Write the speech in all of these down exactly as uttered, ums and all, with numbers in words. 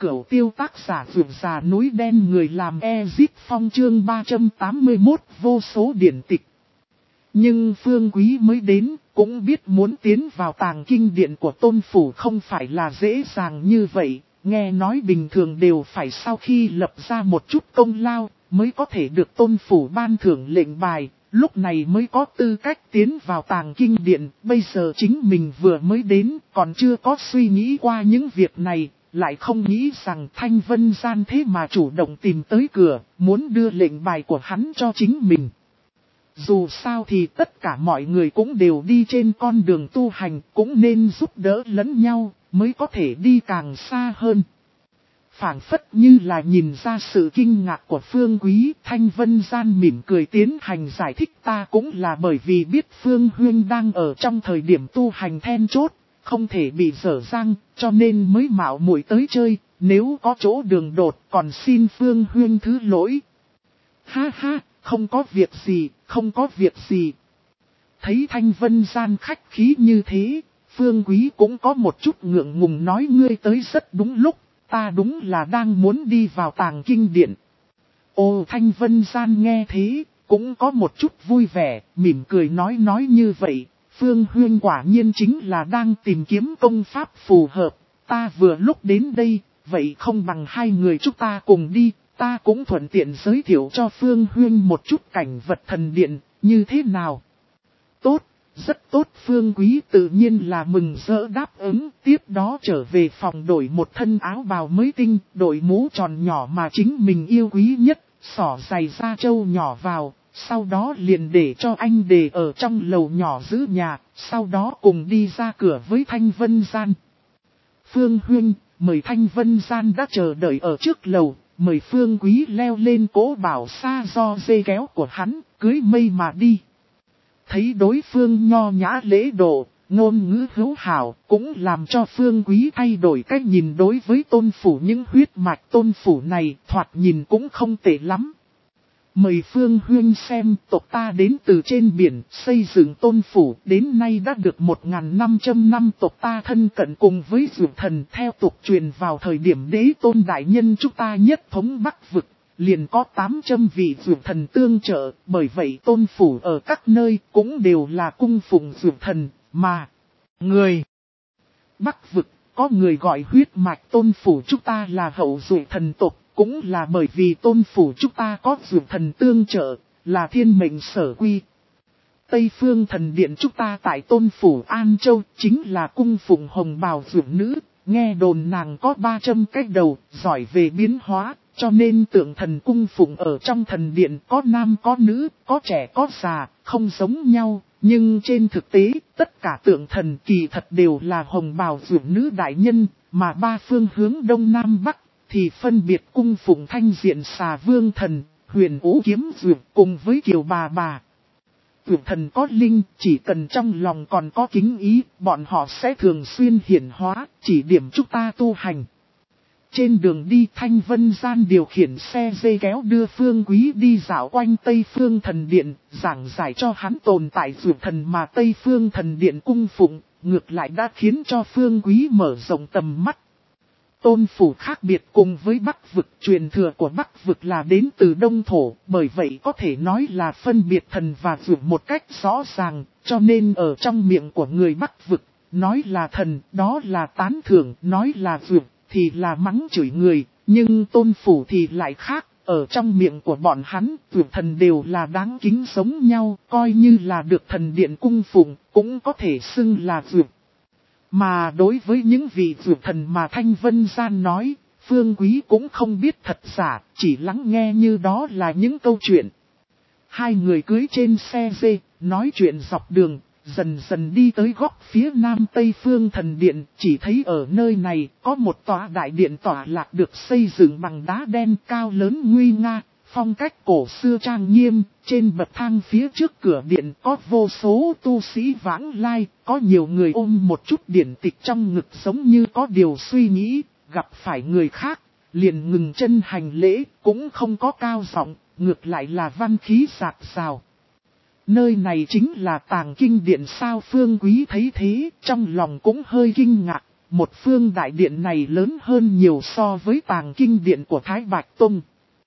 Cửu tiêu tác giả vượt già núi đen người làm Ezip Phong chương ba trăm tám mươi mốt vô số điển tịch. Nhưng Phương Quý mới đến, cũng biết muốn tiến vào tàng kinh điện của Tôn Phủ không phải là dễ dàng như vậy. Nghe nói bình thường đều phải sau khi lập ra một chút công lao, mới có thể được Tôn Phủ ban thưởng lệnh bài, lúc này mới có tư cách tiến vào tàng kinh điện. Bây giờ chính mình vừa mới đến, còn chưa có suy nghĩ qua những việc này, lại không nghĩ rằng Thanh Vân Gian thế mà chủ động tìm tới cửa, muốn đưa lệnh bài của hắn cho chính mình. Dù sao thì tất cả mọi người cũng đều đi trên con đường tu hành, cũng nên giúp đỡ lẫn nhau, mới có thể đi càng xa hơn. Phảng phất như là nhìn ra sự kinh ngạc của Phương Quý, Thanh Vân Gian mỉm cười tiến hành giải thích, ta cũng là bởi vì biết Phương Huyên đang ở trong thời điểm tu hành then chốt, không thể bị dở dang, cho nên mới mạo muội tới chơi, nếu có chỗ đường đột còn xin Phương Huyên thứ lỗi. Ha ha, không có việc gì, không có việc gì. Thấy Thanh Vân Gian khách khí như thế, Phương Quý cũng có một chút ngượng ngùng nói ngươi tới rất đúng lúc, ta đúng là đang muốn đi vào tàng kinh điện. Ồ, Thanh Vân Gian nghe thế, cũng có một chút vui vẻ, mỉm cười nói nói như vậy. Phương Huyên quả nhiên chính là đang tìm kiếm công pháp phù hợp, ta vừa lúc đến đây, vậy không bằng hai người chúng ta cùng đi, ta cũng thuận tiện giới thiệu cho Phương Huyên một chút cảnh vật thần điện, như thế nào? Tốt, rất tốt. Phương Quý tự nhiên là mừng rỡ đáp ứng, tiếp đó trở về phòng đổi một thân áo bào mới tinh, đội mũ tròn nhỏ mà chính mình yêu quý nhất, xỏ giày da trâu nhỏ vào. Sau đó liền để cho anh để ở trong lầu nhỏ giữ nhà, sau đó cùng đi ra cửa với Thanh Vân Gian. Phương Huyên, mời. Thanh Vân Gian đã chờ đợi ở trước lầu, mời Phương Quý leo lên cỗ bảo xa do dây kéo của hắn, cưới mây mà đi. Thấy đối phương nho nhã lễ độ, ngôn ngữ hữu hảo, cũng làm cho Phương Quý thay đổi cách nhìn đối với Tôn Phủ. Những huyết mạch Tôn Phủ này thoạt nhìn cũng không tệ lắm. Mời Phương Huyên xem, tộc ta đến từ trên biển, xây dựng Tôn Phủ, đến nay đã được một nghìn năm trăm năm tộc ta thân cận cùng với Dược Thần, theo tục truyền vào thời điểm Đế Tôn đại nhân chúng ta nhất thống Bắc vực, liền có tám trăm vị Dược Thần tương trợ, bởi vậy Tôn Phủ ở các nơi cũng đều là cung phụng Dược Thần, mà người Bắc vực có người gọi huyết mạch Tôn Phủ chúng ta là hậu Dược Thần tộc. Cũng là bởi vì Tôn Phủ chúng ta có Dược Thần tương trợ, là thiên mệnh sở quy. Tây Phương Thần Điện chúng ta tại Tôn Phủ An Châu chính là cung phụng hồng bào dược nữ, nghe đồn nàng có ba trăm cái đầu, giỏi về biến hóa, cho nên tượng thần cung phụng ở trong thần điện có nam có nữ, có trẻ có già, không giống nhau. Nhưng trên thực tế, tất cả tượng thần kỳ thật đều là hồng bào dược nữ đại nhân, mà ba phương hướng đông nam bắc thì phân biệt cung phụng Thanh Diện Xà Vương Thần, Huyền Ú Kiếm Dược cùng với Kiều Bà Bà. Dược Thần có linh, chỉ cần trong lòng còn có kính ý, bọn họ sẽ thường xuyên hiển hóa, chỉ điểm chúng ta tu hành. Trên đường đi, Thanh Vân Gian điều khiển xe dây kéo đưa Phương Quý đi dạo quanh Tây Phương Thần Điện, giảng giải cho hắn tồn tại Dược Thần mà Tây Phương Thần Điện cung phụng, ngược lại đã khiến cho Phương Quý mở rộng tầm mắt. Tôn Phủ khác biệt cùng với Bắc vực, truyền thừa của Bắc vực là đến từ Đông Thổ, bởi vậy có thể nói là phân biệt thần và dược một cách rõ ràng, cho nên ở trong miệng của người Bắc vực, nói là thần, đó là tán thưởng, nói là dược, thì là mắng chửi người, nhưng Tôn Phủ thì lại khác, ở trong miệng của bọn hắn, dược thần đều là đáng kính giống nhau, coi như là được thần điện cung phụng, cũng có thể xưng là dược. Mà đối với những vị dược thần mà Thanh Vân Gian nói, Phương Quý cũng không biết thật giả, chỉ lắng nghe như đó là những câu chuyện. Hai người cưới trên xe dê, nói chuyện dọc đường, dần dần đi tới góc phía nam Tây Phương Thần Điện, chỉ thấy ở nơi này có một tòa đại điện tỏa lạc được xây dựng bằng đá đen cao lớn nguy nga. Phong cách cổ xưa trang nghiêm, trên bậc thang phía trước cửa điện có vô số tu sĩ vãng lai, có nhiều người ôm một chút điển tịch trong ngực giống như có điều suy nghĩ, gặp phải người khác, liền ngừng chân hành lễ, cũng không có cao giọng, ngược lại là văn khí sạc sào. Nơi này chính là tàng kinh điện sao? Phương Quý thấy thế, trong lòng cũng hơi kinh ngạc, một phương đại điện này lớn hơn nhiều so với tàng kinh điện của Thái Bạch Tông.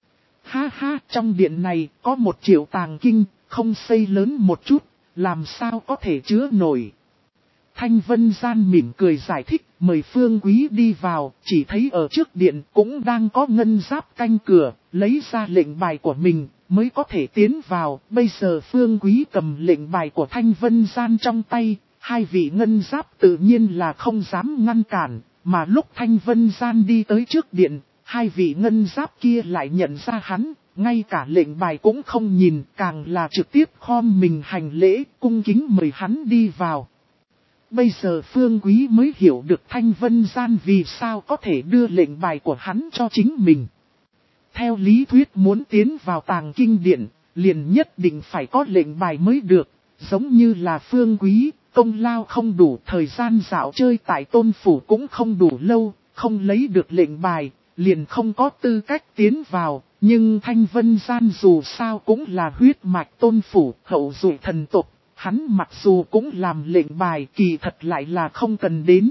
Ha ha, trong điện này có một triệu tàng kinh, không xây lớn một chút, làm sao có thể chứa nổi. Thanh Vân Gian mỉm cười giải thích, mời Phương Quý đi vào, chỉ thấy ở trước điện cũng đang có ngân giáp canh cửa, lấy ra lệnh bài của mình, mới có thể tiến vào. Bây giờ Phương Quý cầm lệnh bài của Thanh Vân Gian trong tay, hai vị ngân giáp tự nhiên là không dám ngăn cản, mà lúc Thanh Vân Gian đi tới trước điện, hai vị ngân giáp kia lại nhận ra hắn, ngay cả lệnh bài cũng không nhìn, càng là trực tiếp khom mình hành lễ, cung kính mời hắn đi vào. Bây giờ Phương Quý mới hiểu được Thanh Vân Gian vì sao có thể đưa lệnh bài của hắn cho chính mình. Theo lý thuyết muốn tiến vào tàng kinh điện, liền nhất định phải có lệnh bài mới được, giống như là Phương Quý, công lao không đủ, thời gian dạo chơi tại tôn phủ cũng không đủ lâu, không lấy được lệnh bài, liền không có tư cách tiến vào. Nhưng Thanh Vân Gian dù sao cũng là huyết mạch tôn phủ, hậu duệ thần tộc. Hắn mặc dù cũng làm lệnh bài, kỳ thật lại là không cần đến.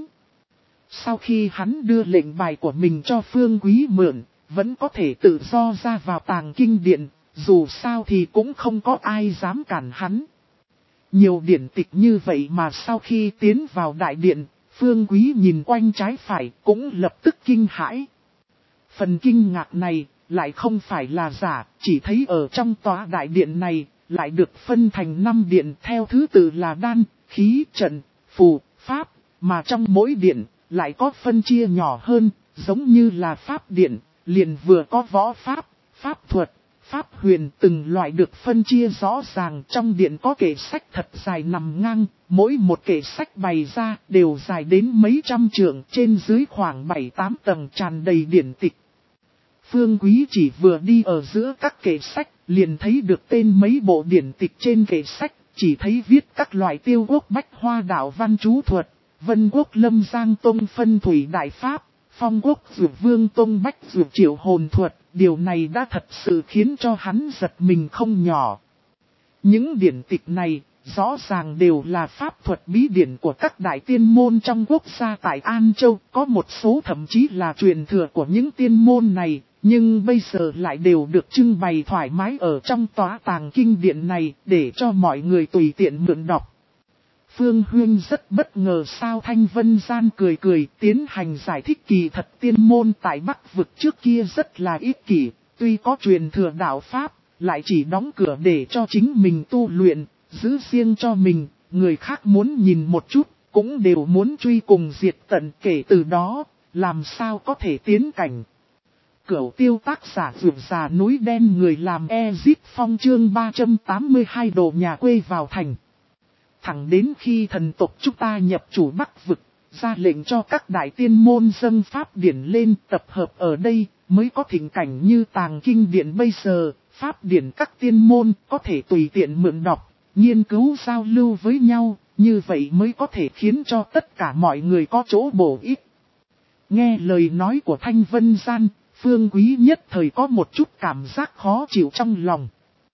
Sau khi hắn đưa lệnh bài của mình cho Phương Quý mượn, vẫn có thể tự do ra vào tàng kinh điện, dù sao thì cũng không có ai dám cản hắn. Nhiều điển tịch như vậy mà sau khi tiến vào đại điện, Phương Quý nhìn quanh trái phải cũng lập tức kinh hãi. Phần kinh ngạc này lại không phải là giả, chỉ thấy ở trong tòa đại điện này lại được phân thành năm điện theo thứ tự là đan, khí, trận, phù, pháp, mà trong mỗi điện lại có phân chia nhỏ hơn, giống như là pháp điện, liền vừa có võ pháp, pháp thuật, pháp huyền, từng loại được phân chia rõ ràng. Trong điện có kệ sách thật dài nằm ngang, mỗi một kệ sách bày ra đều dài đến mấy trăm trượng, trên dưới khoảng bảy tám tầng tràn đầy điển tịch. Phương Quý chỉ vừa đi ở giữa các kệ sách, liền thấy được tên mấy bộ điển tịch trên kệ sách, chỉ thấy viết các loại Tiêu Quốc Bách Hoa Đạo Văn Chú Thuật, Vân Quốc Lâm Giang Tông Phân Thủy Đại Pháp, Phong Quốc Dược Vương Tông Bách Dược Triệu Hồn Thuật. Điều này đã thật sự khiến cho hắn giật mình không nhỏ. Những điển tịch này rõ ràng đều là pháp thuật bí điển của các đại tiên môn trong quốc gia tại An Châu, có một số thậm chí là truyền thừa của những tiên môn này. Nhưng bây giờ lại đều được trưng bày thoải mái ở trong tòa tàng kinh điện này để cho mọi người tùy tiện mượn đọc. Phương Huyên rất bất ngờ sao Thanh Vân Gian cười cười tiến hành giải thích kỳ thật tiên môn tại Bắc vực trước kia rất là ích kỷ, tuy có truyền thừa đạo Pháp, lại chỉ đóng cửa để cho chính mình tu luyện, giữ riêng cho mình, người khác muốn nhìn một chút, cũng đều muốn truy cùng diệt tận kể từ đó, làm sao có thể tiến cảnh. Cửu Tiêu tác giả Dược Già núi đen người làm Ezip Phong chương ba trăm tám mươi hai đồ nhà quê vào thành. Thẳng đến khi thần tộc chúng ta nhập chủ Bắc vực, ra lệnh cho các đại tiên môn dâng pháp điển lên tập hợp ở đây, mới có thịnh cảnh như tàng kinh điện bây giờ. Pháp điển các tiên môn có thể tùy tiện mượn đọc, nghiên cứu giao lưu với nhau, như vậy mới có thể khiến cho tất cả mọi người có chỗ bổ ích. Nghe lời nói của Thanh Vân Gian, Phương Quý nhất thời có một chút cảm giác khó chịu trong lòng.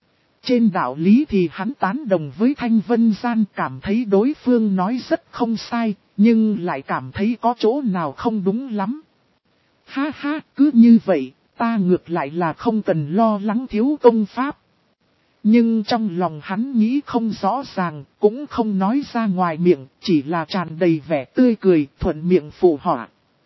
Trên đạo lý thì hắn tán đồng với Thanh Vân Gian, cảm thấy đối phương nói rất không sai, nhưng lại cảm thấy có chỗ nào không đúng lắm. Ha ha, cứ như vậy, ta ngược lại là không cần lo lắng thiếu công pháp. Nhưng trong lòng hắn nghĩ không rõ ràng, cũng không nói ra ngoài miệng, chỉ là tràn đầy vẻ tươi cười, thuận miệng phụ họa.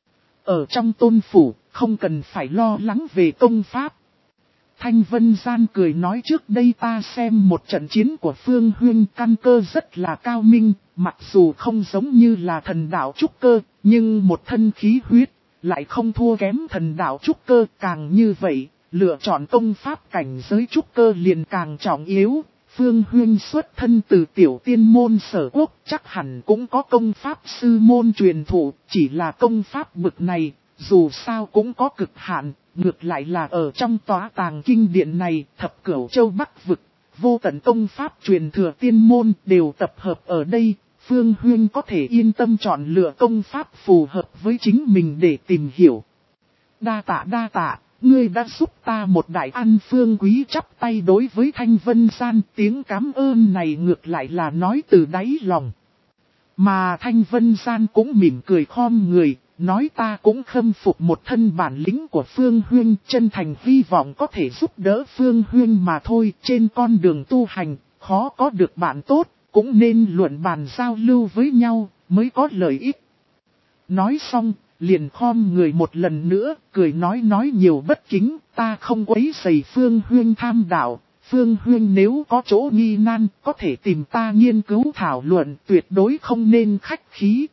Ở trong tôn phủ, không cần phải lo lắng về công pháp. Thanh Vân Gian cười nói trước đây ta xem một trận chiến của Phương Huyên căn cơ rất là cao minh, mặc dù không giống như là thần đạo trúc cơ, nhưng một thân khí huyết, lại không thua kém thần đạo trúc cơ. Càng như vậy, lựa chọn công pháp cảnh giới trúc cơ liền càng trọng yếu. Phương Huyên xuất thân từ tiểu tiên môn Sở Quốc, chắc hẳn cũng có công pháp sư môn truyền thụ, chỉ là công pháp bực này, dù sao cũng có cực hạn. Ngược lại là ở trong tòa tàng kinh điện này, thập cửu châu Bắc vực, vô tận công pháp truyền thừa tiên môn đều tập hợp ở đây. Phương Huyên có thể yên tâm chọn lựa công pháp phù hợp với chính mình để tìm hiểu. Đa tạ đa tạ, ngươi đã giúp ta một đại ăn. Phương Quý chắp tay đối với Thanh Vân Gian, tiếng cảm ơn này ngược lại là nói từ đáy lòng. Mà Thanh Vân Gian cũng mỉm cười khom người, nói ta cũng khâm phục một thân bản lĩnh của Phương Huyên, chân thành hy vọng có thể giúp đỡ Phương Huyên mà thôi. Trên con đường tu hành, khó có được bạn tốt, cũng nên luận bàn giao lưu với nhau, mới có lợi ích. Nói xong, liền khom người một lần nữa, cười nói nói nhiều bất kính, ta không quấy rầy Phương Huyên tham đạo. Phương Huyên nếu có chỗ nghi nan, có thể tìm ta nghiên cứu thảo luận, tuyệt đối không nên khách khí.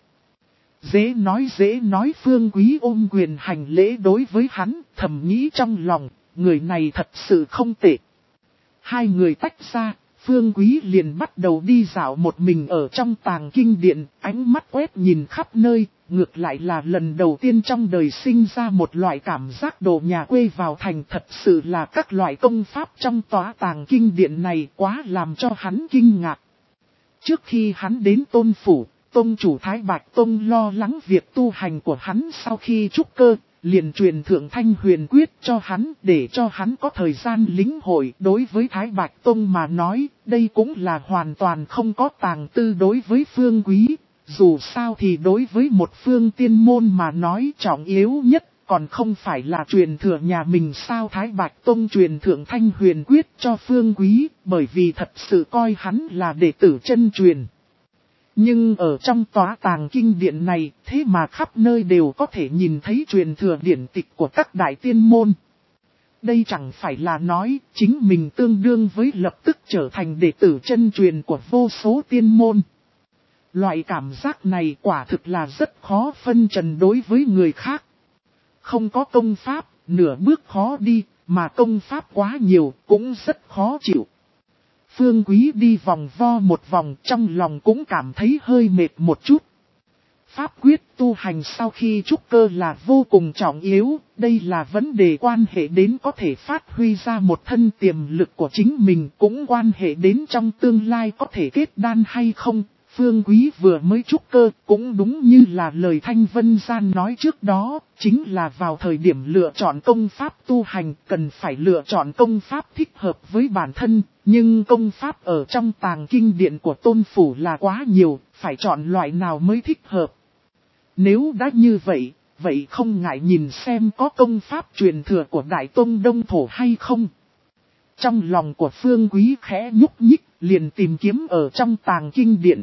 Dễ nói dễ nói, Phương Quý ôm quyền hành lễ đối với hắn, thầm nghĩ trong lòng, người này thật sự không tệ. Hai người tách ra, Phương Quý liền bắt đầu đi dạo một mình ở trong tàng kinh điện, ánh mắt quét nhìn khắp nơi, ngược lại là lần đầu tiên trong đời sinh ra một loại cảm giác đồ nhà quê vào thành. Thật sự là các loại công pháp trong tòa tàng kinh điện này quá làm cho hắn kinh ngạc. Trước khi hắn đến Tôn Phủ, Tông chủ Thái Bạch Tông lo lắng việc tu hành của hắn sau khi trúc cơ, liền truyền thượng Thanh Huyền Quyết cho hắn để cho hắn có thời gian lĩnh hội. Đối với Thái Bạch Tông mà nói, đây cũng là hoàn toàn không có tàng tư đối với Phương Quý. Dù sao thì đối với một phương tiên môn mà nói trọng yếu nhất, còn không phải là truyền thừa nhà mình sao. Thái Bạch Tông truyền thượng Thanh Huyền Quyết cho Phương Quý, bởi vì thật sự coi hắn là đệ tử chân truyền. Nhưng ở trong tòa tàng kinh điện này, thế mà khắp nơi đều có thể nhìn thấy truyền thừa điển tịch của các đại tiên môn. Đây chẳng phải là nói, chính mình tương đương với lập tức trở thành đệ tử chân truyền của vô số tiên môn. Loại cảm giác này quả thực là rất khó phân trần đối với người khác. Không có công pháp, nửa bước khó đi, mà công pháp quá nhiều, cũng rất khó chịu. Phương Quý đi vòng vo một vòng, trong lòng cũng cảm thấy hơi mệt một chút. Pháp quyết tu hành sau khi trúc cơ là vô cùng trọng yếu, đây là vấn đề quan hệ đến có thể phát huy ra một thân tiềm lực của chính mình, cũng quan hệ đến trong tương lai có thể kết đan hay không. Phương Quý vừa mới trúc cơ, cũng đúng như là lời Thanh Vân Gian nói trước đó, chính là vào thời điểm lựa chọn công pháp tu hành, cần phải lựa chọn công pháp thích hợp với bản thân, nhưng công pháp ở trong tàng kinh điện của Tôn Phủ là quá nhiều, phải chọn loại nào mới thích hợp. Nếu đã như vậy, vậy không ngại nhìn xem có công pháp truyền thừa của Đại Tông Đông Thổ hay không. Trong lòng của Phương Quý khẽ nhúc nhích, liền tìm kiếm ở trong tàng kinh điện.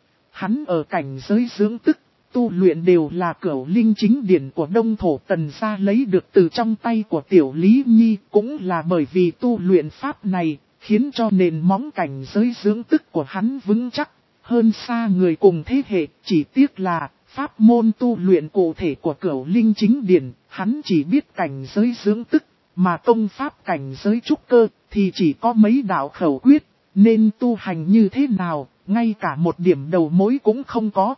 Hắn ở cảnh giới dưỡng tức, tu luyện đều là cửu linh chính điển của Đông Thổ Tần gia lấy được từ trong tay của Tiểu Lý Nhi, cũng là bởi vì tu luyện pháp này, khiến cho nền móng cảnh giới dưỡng tức của hắn vững chắc, hơn xa người cùng thế hệ. Chỉ tiếc là, pháp môn tu luyện cụ thể của cửu linh chính điển, hắn chỉ biết cảnh giới dưỡng tức, mà công pháp cảnh giới trúc cơ, thì chỉ có mấy đạo khẩu quyết, nên tu hành như thế nào, ngay cả một điểm đầu mối cũng không có.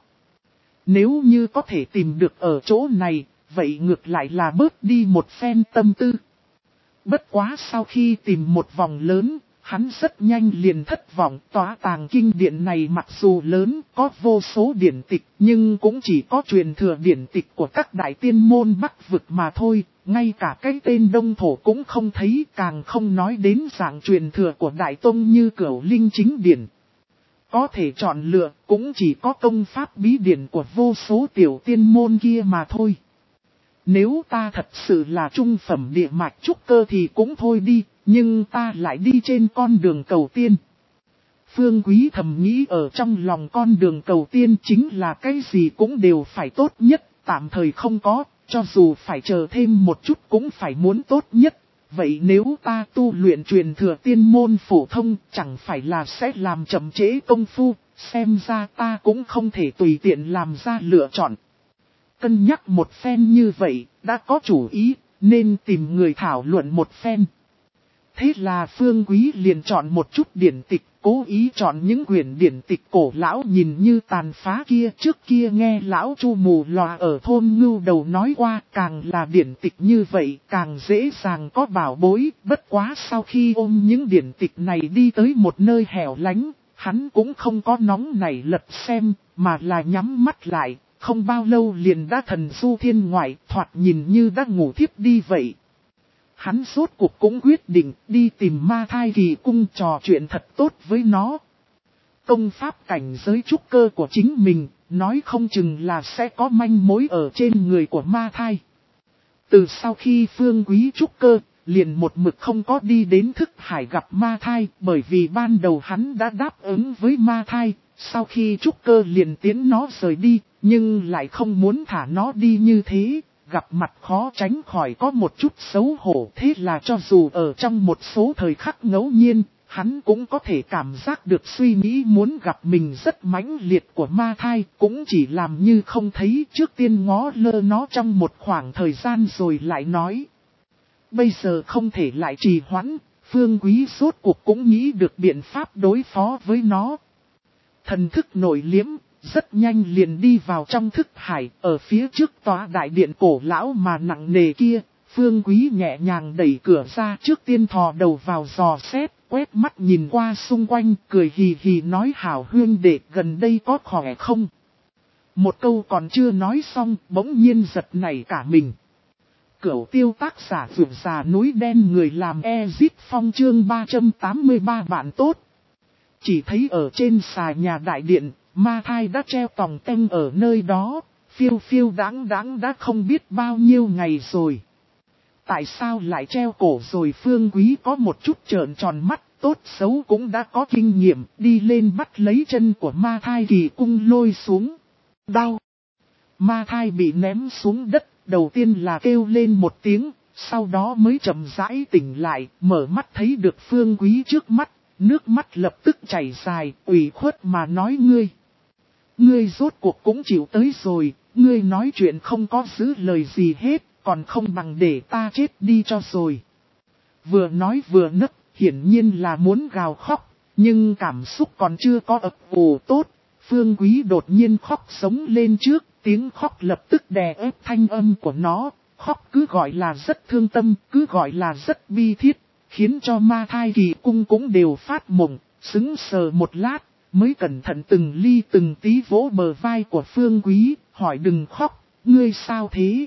Nếu như có thể tìm được ở chỗ này, vậy ngược lại là bớt đi một phen tâm tư. Bất quá sau khi tìm một vòng lớn, hắn rất nhanh liền thất vọng. Tòa tàng kinh điện này mặc dù lớn, có vô số điển tịch, nhưng cũng chỉ có truyền thừa điển tịch của các đại tiên môn Bắc vực mà thôi. Ngay cả cái tên Đông Thổ cũng không thấy, càng không nói đến dạng truyền thừa của Đại Tông như Cửu Linh Chính Điển. Có thể chọn lựa, cũng chỉ có công pháp bí điển của vô số tiểu tiên môn kia mà thôi. Nếu ta thật sự là trung phẩm địa mạch trúc cơ thì cũng thôi đi, nhưng ta lại đi trên con đường cầu tiên. Phương Quý thầm nghĩ ở trong lòng, con đường cầu tiên chính là cái gì cũng đều phải tốt nhất, tạm thời không có, cho dù phải chờ thêm một chút cũng phải muốn tốt nhất. Vậy nếu ta tu luyện truyền thừa tiên môn phổ thông, chẳng phải là sẽ làm chậm trễ công phu, xem ra ta cũng không thể tùy tiện làm ra lựa chọn. Cân nhắc một phen như vậy, đã có chủ ý, nên tìm người thảo luận một phen. Thế là Phương Quý liền chọn một chút điển tịch, cố ý chọn những quyển điển tịch cổ lão nhìn như tàn phá kia. Trước kia nghe lão Chu mù lòa ở thôn Ngưu Đầu nói qua, càng là điển tịch như vậy, càng dễ dàng có bảo bối. Bất quá sau khi ôm những điển tịch này đi tới một nơi hẻo lánh, hắn cũng không có nóng nảy lật xem, mà là nhắm mắt lại, không bao lâu liền đã thần du thiên ngoại, thoạt nhìn như đã ngủ thiếp đi vậy. Hắn rốt cuộc cũng quyết định đi tìm Ma Thai Kỳ Cung trò chuyện thật tốt với nó. công pháp cảnh giới trúc cơ của chính mình, nói không chừng là sẽ có manh mối ở trên người của ma thai. Từ sau khi Phương Quý trúc cơ, liền một mực không có đi đến thức hải gặp ma thai, bởi vì ban đầu hắn đã đáp ứng với ma thai, sau khi trúc cơ liền tiến nó rời đi, nhưng lại không muốn thả nó đi như thế, gặp mặt khó tránh khỏi có một chút xấu hổ. Thế là cho dù ở trong một số thời khắc ngẫu nhiên, hắn cũng có thể cảm giác được suy nghĩ muốn gặp mình rất mãnh liệt của ma thai, cũng chỉ làm như không thấy, trước tiên ngó lơ nó trong một khoảng thời gian rồi lại nói. Bây giờ không thể lại trì hoãn, Phương Quý rốt cuộc cũng nghĩ được biện pháp đối phó với nó. Thần thức nội liếm, rất nhanh liền đi vào trong thức hải, ở phía trước tòa đại điện cổ lão mà nặng nề kia. Phương Quý nhẹ nhàng đẩy cửa ra, trước tiên thò đầu vào dò xét, quét mắt nhìn qua xung quanh, cười hì hì nói: hảo huynh đệ, gần đây có khỏe không? Một câu còn chưa nói xong, bỗng nhiên giật nảy cả mình. Cửu tiêu tác giả vượt già núi đen, người làm Ezit Phong chương ba trăm tám mươi ba bạn tốt. Chỉ thấy ở trên xà nhà đại điện, ma thai đã treo tòng tênh ở nơi đó, phiêu phiêu đáng đáng đã không biết bao nhiêu ngày rồi. Tại sao lại treo cổ rồi? Phương Quý có một chút trợn tròn mắt, tốt xấu cũng đã có kinh nghiệm, đi lên bắt lấy chân của ma thai kỳ cung lôi xuống. Đau! Ma thai bị ném xuống đất, đầu tiên là kêu lên một tiếng, sau đó mới chậm rãi tỉnh lại, mở mắt thấy được Phương Quý trước mắt, nước mắt lập tức chảy dài, ủy khuất mà nói: ngươi. Ngươi rốt cuộc cũng chịu tới rồi, ngươi nói chuyện không có giữ lời gì hết, còn không bằng để ta chết đi cho rồi. Vừa nói vừa nấc, hiển nhiên là muốn gào khóc, nhưng cảm xúc còn chưa có ập ủ tốt. Phương Quý đột nhiên khóc sống lên trước, tiếng khóc lập tức đè ép thanh âm của nó, khóc cứ gọi là rất thương tâm, cứ gọi là rất bi thiết, khiến cho ma thai kỳ cung cũng đều phát mộng, sững sờ một lát, mới cẩn thận từng ly từng tí vỗ bờ vai của Phương Quý, hỏi: đừng khóc, ngươi sao thế?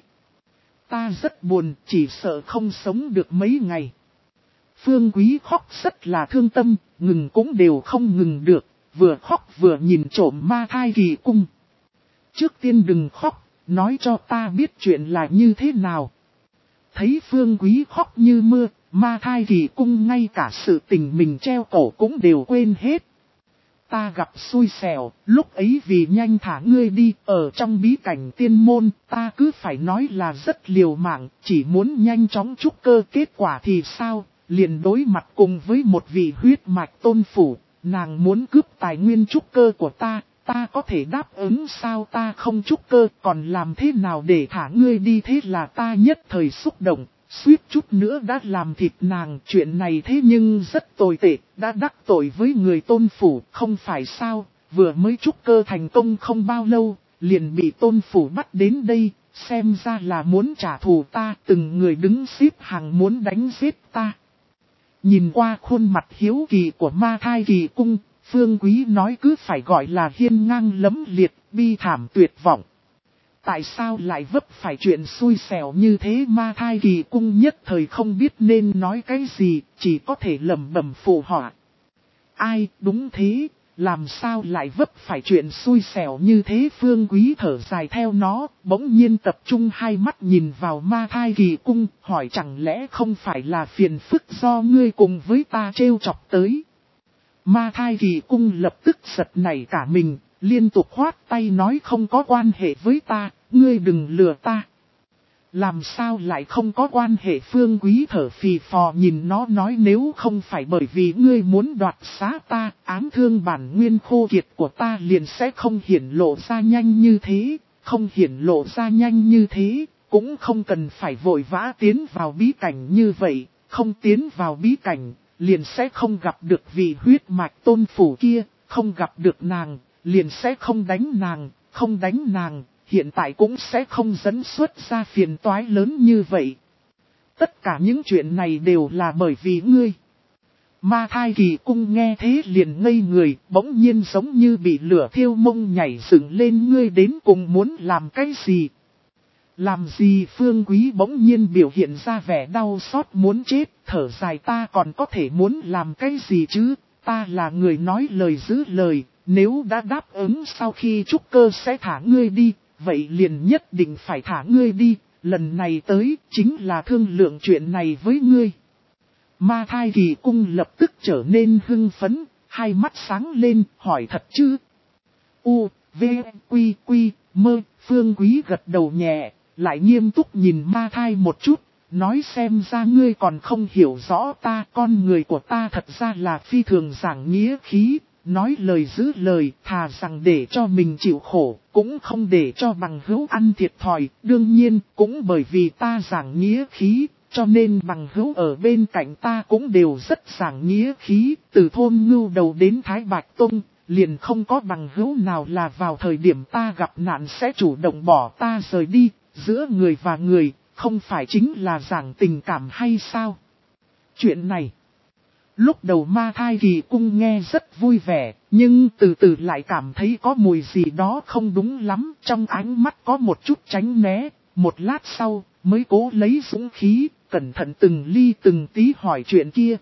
Ta rất buồn, chỉ sợ không sống được mấy ngày. Phương Quý khóc rất là thương tâm, ngừng cũng đều không ngừng được, vừa khóc vừa nhìn trộm ma thai kỳ cung. Trước tiên đừng khóc, nói cho ta biết chuyện là như thế nào. Thấy Phương Quý khóc như mưa, ma thai kỳ cung ngay cả sự tình mình treo cổ cũng đều quên hết. Ta gặp xui xẻo, lúc ấy vì nhanh thả ngươi đi, ở trong bí cảnh tiên môn, ta cứ phải nói là rất liều mạng, chỉ muốn nhanh chóng trúc cơ. Kết quả thì sao, liền đối mặt cùng với một vị huyết mạch tôn phủ, nàng muốn cướp tài nguyên trúc cơ của ta, ta có thể đáp ứng sao? Ta không trúc cơ, còn làm thế nào để thả ngươi đi? Thế là ta nhất thời xúc động, suýt chút nữa đã làm thịt nàng. Chuyện này thế nhưng rất tồi tệ, đã đắc tội với người tôn phủ, không phải sao? Vừa mới trúc cơ thành công không bao lâu, liền bị tôn phủ bắt đến đây, xem ra là muốn trả thù ta, từng người đứng xếp hàng muốn đánh giết ta. Nhìn qua khuôn mặt hiếu kỳ của ma thai kỳ cung, Phương Quý nói cứ phải gọi là hiên ngang lẫm liệt, bi thảm tuyệt vọng. Tại sao lại vấp phải chuyện xui xẻo như thế? Ma thai kỳ cung nhất thời không biết nên nói cái gì, chỉ có thể lẩm bẩm phụ họa. Ai, đúng thế, làm sao lại vấp phải chuyện xui xẻo như thế? Phương Quý thở dài theo nó, bỗng nhiên tập trung hai mắt nhìn vào ma thai kỳ cung, hỏi: chẳng lẽ không phải là phiền phức do ngươi cùng với ta trêu chọc tới? Ma thai kỳ cung lập tức giật nảy cả mình, liên tục khoát tay nói: không có quan hệ với ta, ngươi đừng lừa ta. Làm sao lại không có quan hệ? Phương Quý thở phì phò nhìn nó nói: nếu không phải bởi vì ngươi muốn đoạt xá ta, ám thương bản nguyên khô kiệt của ta liền sẽ không hiển lộ ra nhanh như thế, không hiển lộ ra nhanh như thế, cũng không cần phải vội vã tiến vào bí cảnh như vậy, không tiến vào bí cảnh, liền sẽ không gặp được vị huyết mạch tôn phủ kia, không gặp được nàng, liền sẽ không đánh nàng, không đánh nàng, hiện tại cũng sẽ không dẫn xuất ra phiền toái lớn như vậy. Tất cả những chuyện này đều là bởi vì ngươi. Ma thai kỳ cung nghe thế liền ngây người, bỗng nhiên giống như bị lửa thiêu mông nhảy dựng lên. Ngươi đến cùng muốn làm cái gì? Làm gì? Phương Quý bỗng nhiên biểu hiện ra vẻ đau xót muốn chết, thở dài: ta còn có thể muốn làm cái gì chứ? Ta là người nói lời giữ lời, nếu đã đáp ứng sau khi trúc cơ sẽ thả ngươi đi, vậy liền nhất định phải thả ngươi đi, lần này tới chính là thương lượng chuyện này với ngươi. Ma Thai Kỳ Cung lập tức trở nên hưng phấn, hai mắt sáng lên, hỏi thật chứ? U, V, Quy, Quy, Mơ, Phương Quý gật đầu nhẹ, lại nghiêm túc nhìn Ma Thai một chút, nói xem ra ngươi còn không hiểu rõ ta, con người của ta thật ra là phi thường giảng nghĩa khí, nói lời giữ lời, thà rằng để cho mình chịu khổ, cũng không để cho bằng hữu ăn thiệt thòi, đương nhiên cũng bởi vì ta giảng nghĩa khí. Cho nên bằng hữu ở bên cạnh ta cũng đều rất giảng nghĩa khí, từ thôn Ngưu Đầu đến Thái Bạch Tông, liền không có bằng hữu nào là vào thời điểm ta gặp nạn sẽ chủ động bỏ ta rời đi, giữa người và người, không phải chính là giảng tình cảm hay sao? Chuyện này, lúc đầu Ma Thai Kỳ Cung nghe rất vui vẻ, nhưng từ từ lại cảm thấy có mùi gì đó không đúng lắm, trong ánh mắt có một chút tránh né, một lát sau, mới cố lấy dũng khí, cẩn thận từng ly từng tí hỏi chuyện kia.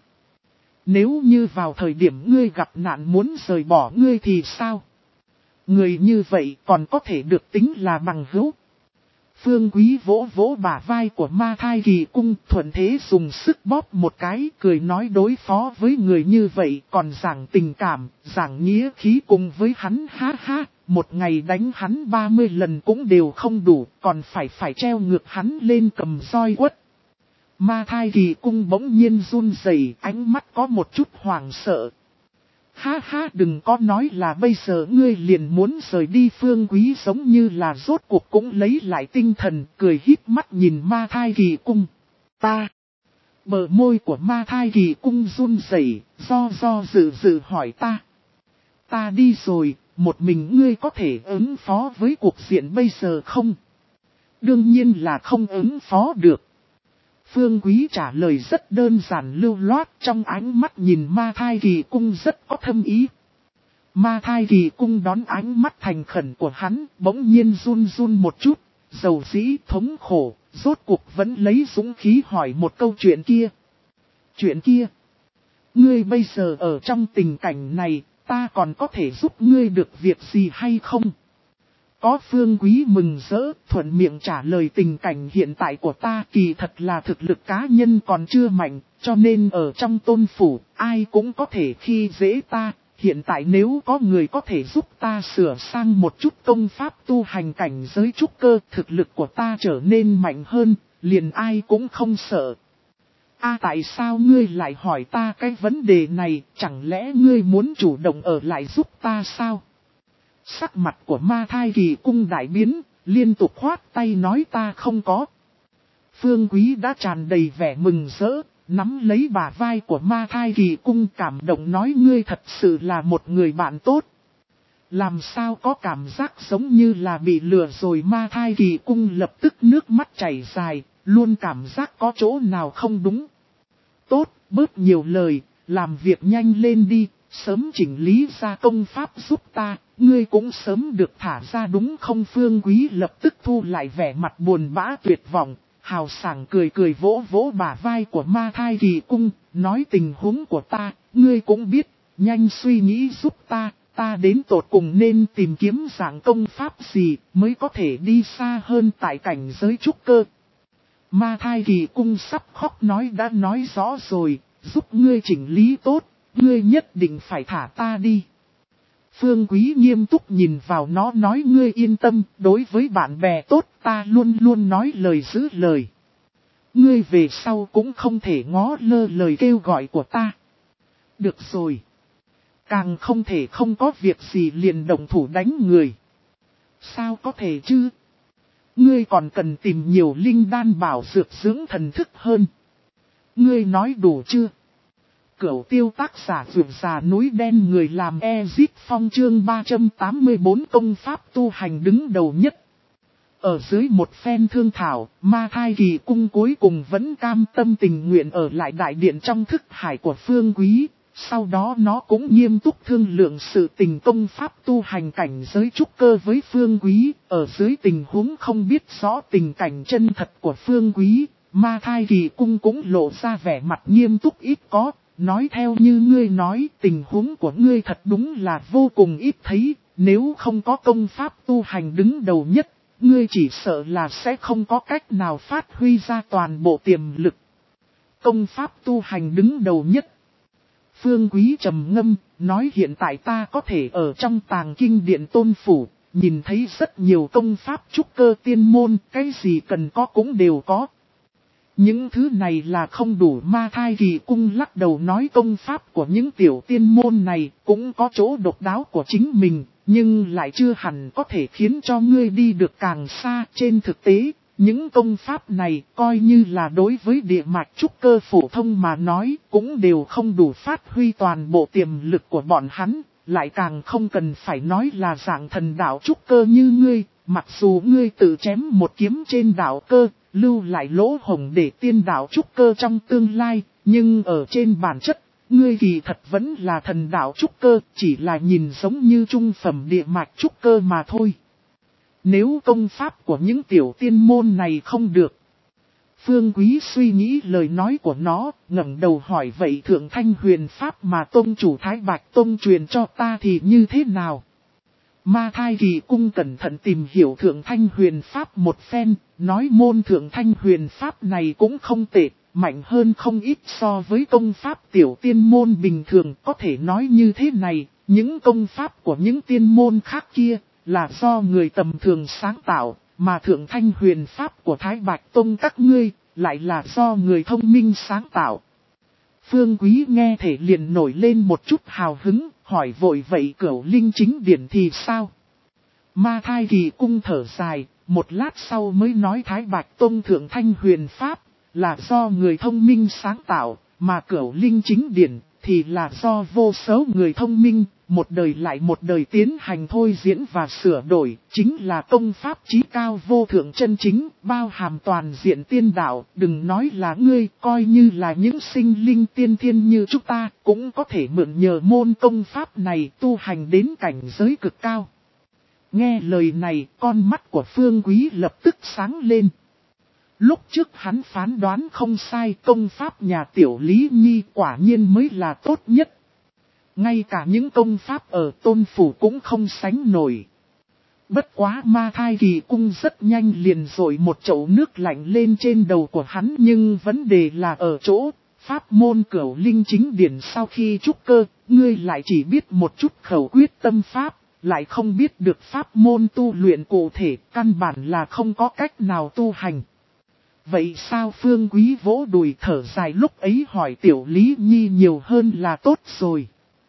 Nếu như vào thời điểm ngươi gặp nạn muốn rời bỏ ngươi thì sao? Người như vậy còn có thể được tính là bằng hữu. Phương Quý vỗ vỗ bả vai của Ma Thai Kỳ Cung, thuận thế dùng sức bóp một cái, cười nói đối phó với người như vậy còn giảng tình cảm, giảng nghĩa khí cùng với hắn, ha ha, một ngày đánh hắn ba mươi lần cũng đều không đủ, còn phải phải treo ngược hắn lên cầm roi quất. Ma Thai Kỳ Cung bỗng nhiên run rẩy, ánh mắt có một chút hoảng sợ. Ha ha, đừng có nói là bây giờ ngươi liền muốn rời đi. Phương Quý giống như là rốt cuộc cũng lấy lại tinh thần, cười híp mắt nhìn Ma Thai Kỳ Cung. Ta! Bờ môi của Ma Thai Kỳ Cung run rẩy, do do dự dự hỏi ta. Ta đi rồi, một mình ngươi có thể ứng phó với cuộc diện bây giờ không? Đương nhiên là không ứng phó được. Phương Quý trả lời rất đơn giản lưu loát, trong ánh mắt nhìn Ma Thai Kỳ Cung rất có thâm ý. Ma Thai Kỳ Cung đón ánh mắt thành khẩn của hắn, bỗng nhiên run run một chút, dầu dĩ thống khổ, rốt cuộc vẫn lấy dũng khí hỏi một câu chuyện kia. Chuyện kia? Ngươi bây giờ ở trong tình cảnh này, ta còn có thể giúp ngươi được việc gì hay không? Có. Phương Quý mừng rỡ, thuận miệng trả lời tình cảnh hiện tại của ta kỳ thật là thực lực cá nhân còn chưa mạnh, cho nên ở trong tôn phủ, ai cũng có thể khi dễ ta. Hiện tại nếu có người có thể giúp ta sửa sang một chút công pháp tu hành cảnh giới trúc cơ, thực lực của ta trở nên mạnh hơn, liền ai cũng không sợ. A, tại sao ngươi lại hỏi ta cái vấn đề này, chẳng lẽ ngươi muốn chủ động ở lại giúp ta sao? Sắc mặt của Ma Thai Kỳ Cung đại biến, liên tục khoát tay nói ta không có. Phương Quý đã tràn đầy vẻ mừng rỡ, nắm lấy bả vai của Ma Thai Kỳ Cung cảm động nói ngươi thật sự là một người bạn tốt. Làm sao có cảm giác giống như là bị lừa rồi. Ma Thai Kỳ Cung lập tức nước mắt chảy dài, luôn cảm giác có chỗ nào không đúng. Tốt, bớt nhiều lời, làm việc nhanh lên đi, sớm chỉnh lý ra công pháp giúp ta, ngươi cũng sớm được thả ra đúng không? Phương Quý lập tức thu lại vẻ mặt buồn bã tuyệt vọng, hào sảng cười cười vỗ vỗ bả vai của Ma Thai Kỳ Cung, nói tình huống của ta, ngươi cũng biết, nhanh suy nghĩ giúp ta, ta đến tột cùng nên tìm kiếm dạng công pháp gì mới có thể đi xa hơn tại cảnh giới trúc cơ. Ma Thai Kỳ Cung sắp khóc nói đã nói rõ rồi, giúp ngươi chỉnh lý tốt, ngươi nhất định phải thả ta đi. Phương Quý nghiêm túc nhìn vào nó nói ngươi yên tâm, đối với bạn bè tốt ta luôn luôn nói lời giữ lời. Ngươi về sau cũng không thể ngó lơ lời kêu gọi của ta. Được rồi. Càng không thể không có việc gì liền động thủ đánh người. Sao có thể chứ? Ngươi còn cần tìm nhiều linh đan bảo dược dưỡng thần thức hơn. Ngươi nói đủ chưa? Cửu Tiêu tác giả vượt già núi đen người làm Ezit Phong chương ba trăm tám mươi tư công pháp tu hành đứng đầu nhất. Ở dưới một phen thương thảo, Ma Thai Kỳ Cung cuối cùng vẫn cam tâm tình nguyện ở lại đại điện trong thức hải của Phương Quý. Sau đó nó cũng nghiêm túc thương lượng sự tình công pháp tu hành cảnh giới trúc cơ với Phương Quý. Ở dưới tình huống không biết rõ tình cảnh chân thật của Phương Quý, Ma Thai Kỳ Cung cũng lộ ra vẻ mặt nghiêm túc ít có. nói theo như ngươi nói, tình huống của ngươi thật đúng là vô cùng ít thấy, nếu không có công pháp tu hành đứng đầu nhất, ngươi chỉ sợ là sẽ không có cách nào phát huy ra toàn bộ tiềm lực. Công pháp tu hành đứng đầu nhất. Phương Quý trầm ngâm, nói hiện tại ta có thể ở trong tàng kinh điện tôn phủ, nhìn thấy rất nhiều công pháp trúc cơ tiên môn, cái gì cần có cũng đều có. Những thứ này là không đủ. Ma Thai Kỳ Cung lắc đầu nói công pháp của những tiểu tiên môn này cũng có chỗ độc đáo của chính mình, nhưng lại chưa hẳn có thể khiến cho ngươi đi được càng xa. Trên thực tế, những công pháp này coi như là đối với địa mạch trúc cơ phổ thông mà nói cũng đều không đủ phát huy toàn bộ tiềm lực của bọn hắn, lại càng không cần phải nói là dạng thần đạo trúc cơ như ngươi, mặc dù ngươi tự chém một kiếm trên đạo cơ, lưu lại lỗ hổng để tiên đạo trúc cơ trong tương lai, nhưng ở trên bản chất, ngươi kỳ thật vẫn là thần đạo trúc cơ, chỉ là nhìn giống như trung phẩm địa mạch trúc cơ mà thôi. Nếu công pháp của những tiểu tiên môn này không được. Phương Quý suy nghĩ lời nói của nó, ngẩng đầu hỏi vậy Thượng Thanh Huyền Pháp mà Tông chủ Thái Bạch Tông truyền cho ta thì như thế nào? Ma Thai Kỳ Cung cẩn thận tìm hiểu Thượng Thanh Huyền Pháp một phen, nói môn Thượng Thanh Huyền Pháp này cũng không tệ, mạnh hơn không ít so với công pháp tiểu tiên môn bình thường. Có thể nói như thế này, những công pháp của những tiên môn khác kia là do người tầm thường sáng tạo, mà Thượng Thanh Huyền Pháp của Thái Bạch Tông các ngươi lại là do người thông minh sáng tạo. Phương Quý nghe thể liền nổi lên một chút hào hứng, hỏi vội vậy Cửu Linh Chính Điển thì sao? Ma Thai Kỳ Cung thở dài, một lát sau mới nói Thái Bạch Tông Thượng Thanh Huyền Pháp là do người thông minh sáng tạo, mà Cửu Linh Chính Điển thì là do vô số người thông minh, một đời lại một đời tiến hành thôi diễn và sửa đổi, chính là công pháp chí cao vô thượng chân chính, bao hàm toàn diện tiên đạo. Đừng nói là ngươi, coi như là những sinh linh tiên thiên như chúng ta, cũng có thể mượn nhờ môn công pháp này tu hành đến cảnh giới cực cao. Nghe lời này, con mắt của Phương Quý lập tức sáng lên. Lúc trước hắn phán đoán không sai, công pháp nhà Tiểu Lý Nhi quả nhiên mới là tốt nhất. Ngay cả những công pháp ở Tôn Phủ cũng không sánh nổi. Bất quá Ma Thai Kỳ Cung rất nhanh liền rội một chậu nước lạnh lên trên đầu của hắn, nhưng vấn đề là ở chỗ, pháp môn Cửu Linh Chính Điển sau khi trúc cơ, ngươi lại chỉ biết một chút khẩu quyết tâm pháp, lại không biết được pháp môn tu luyện cụ thể, căn bản là không có cách nào tu hành. Vậy sao? Phương Quý vỗ đùi thở dài lúc ấy hỏi Tiểu Lý Nhi nhiều hơn là tốt rồi.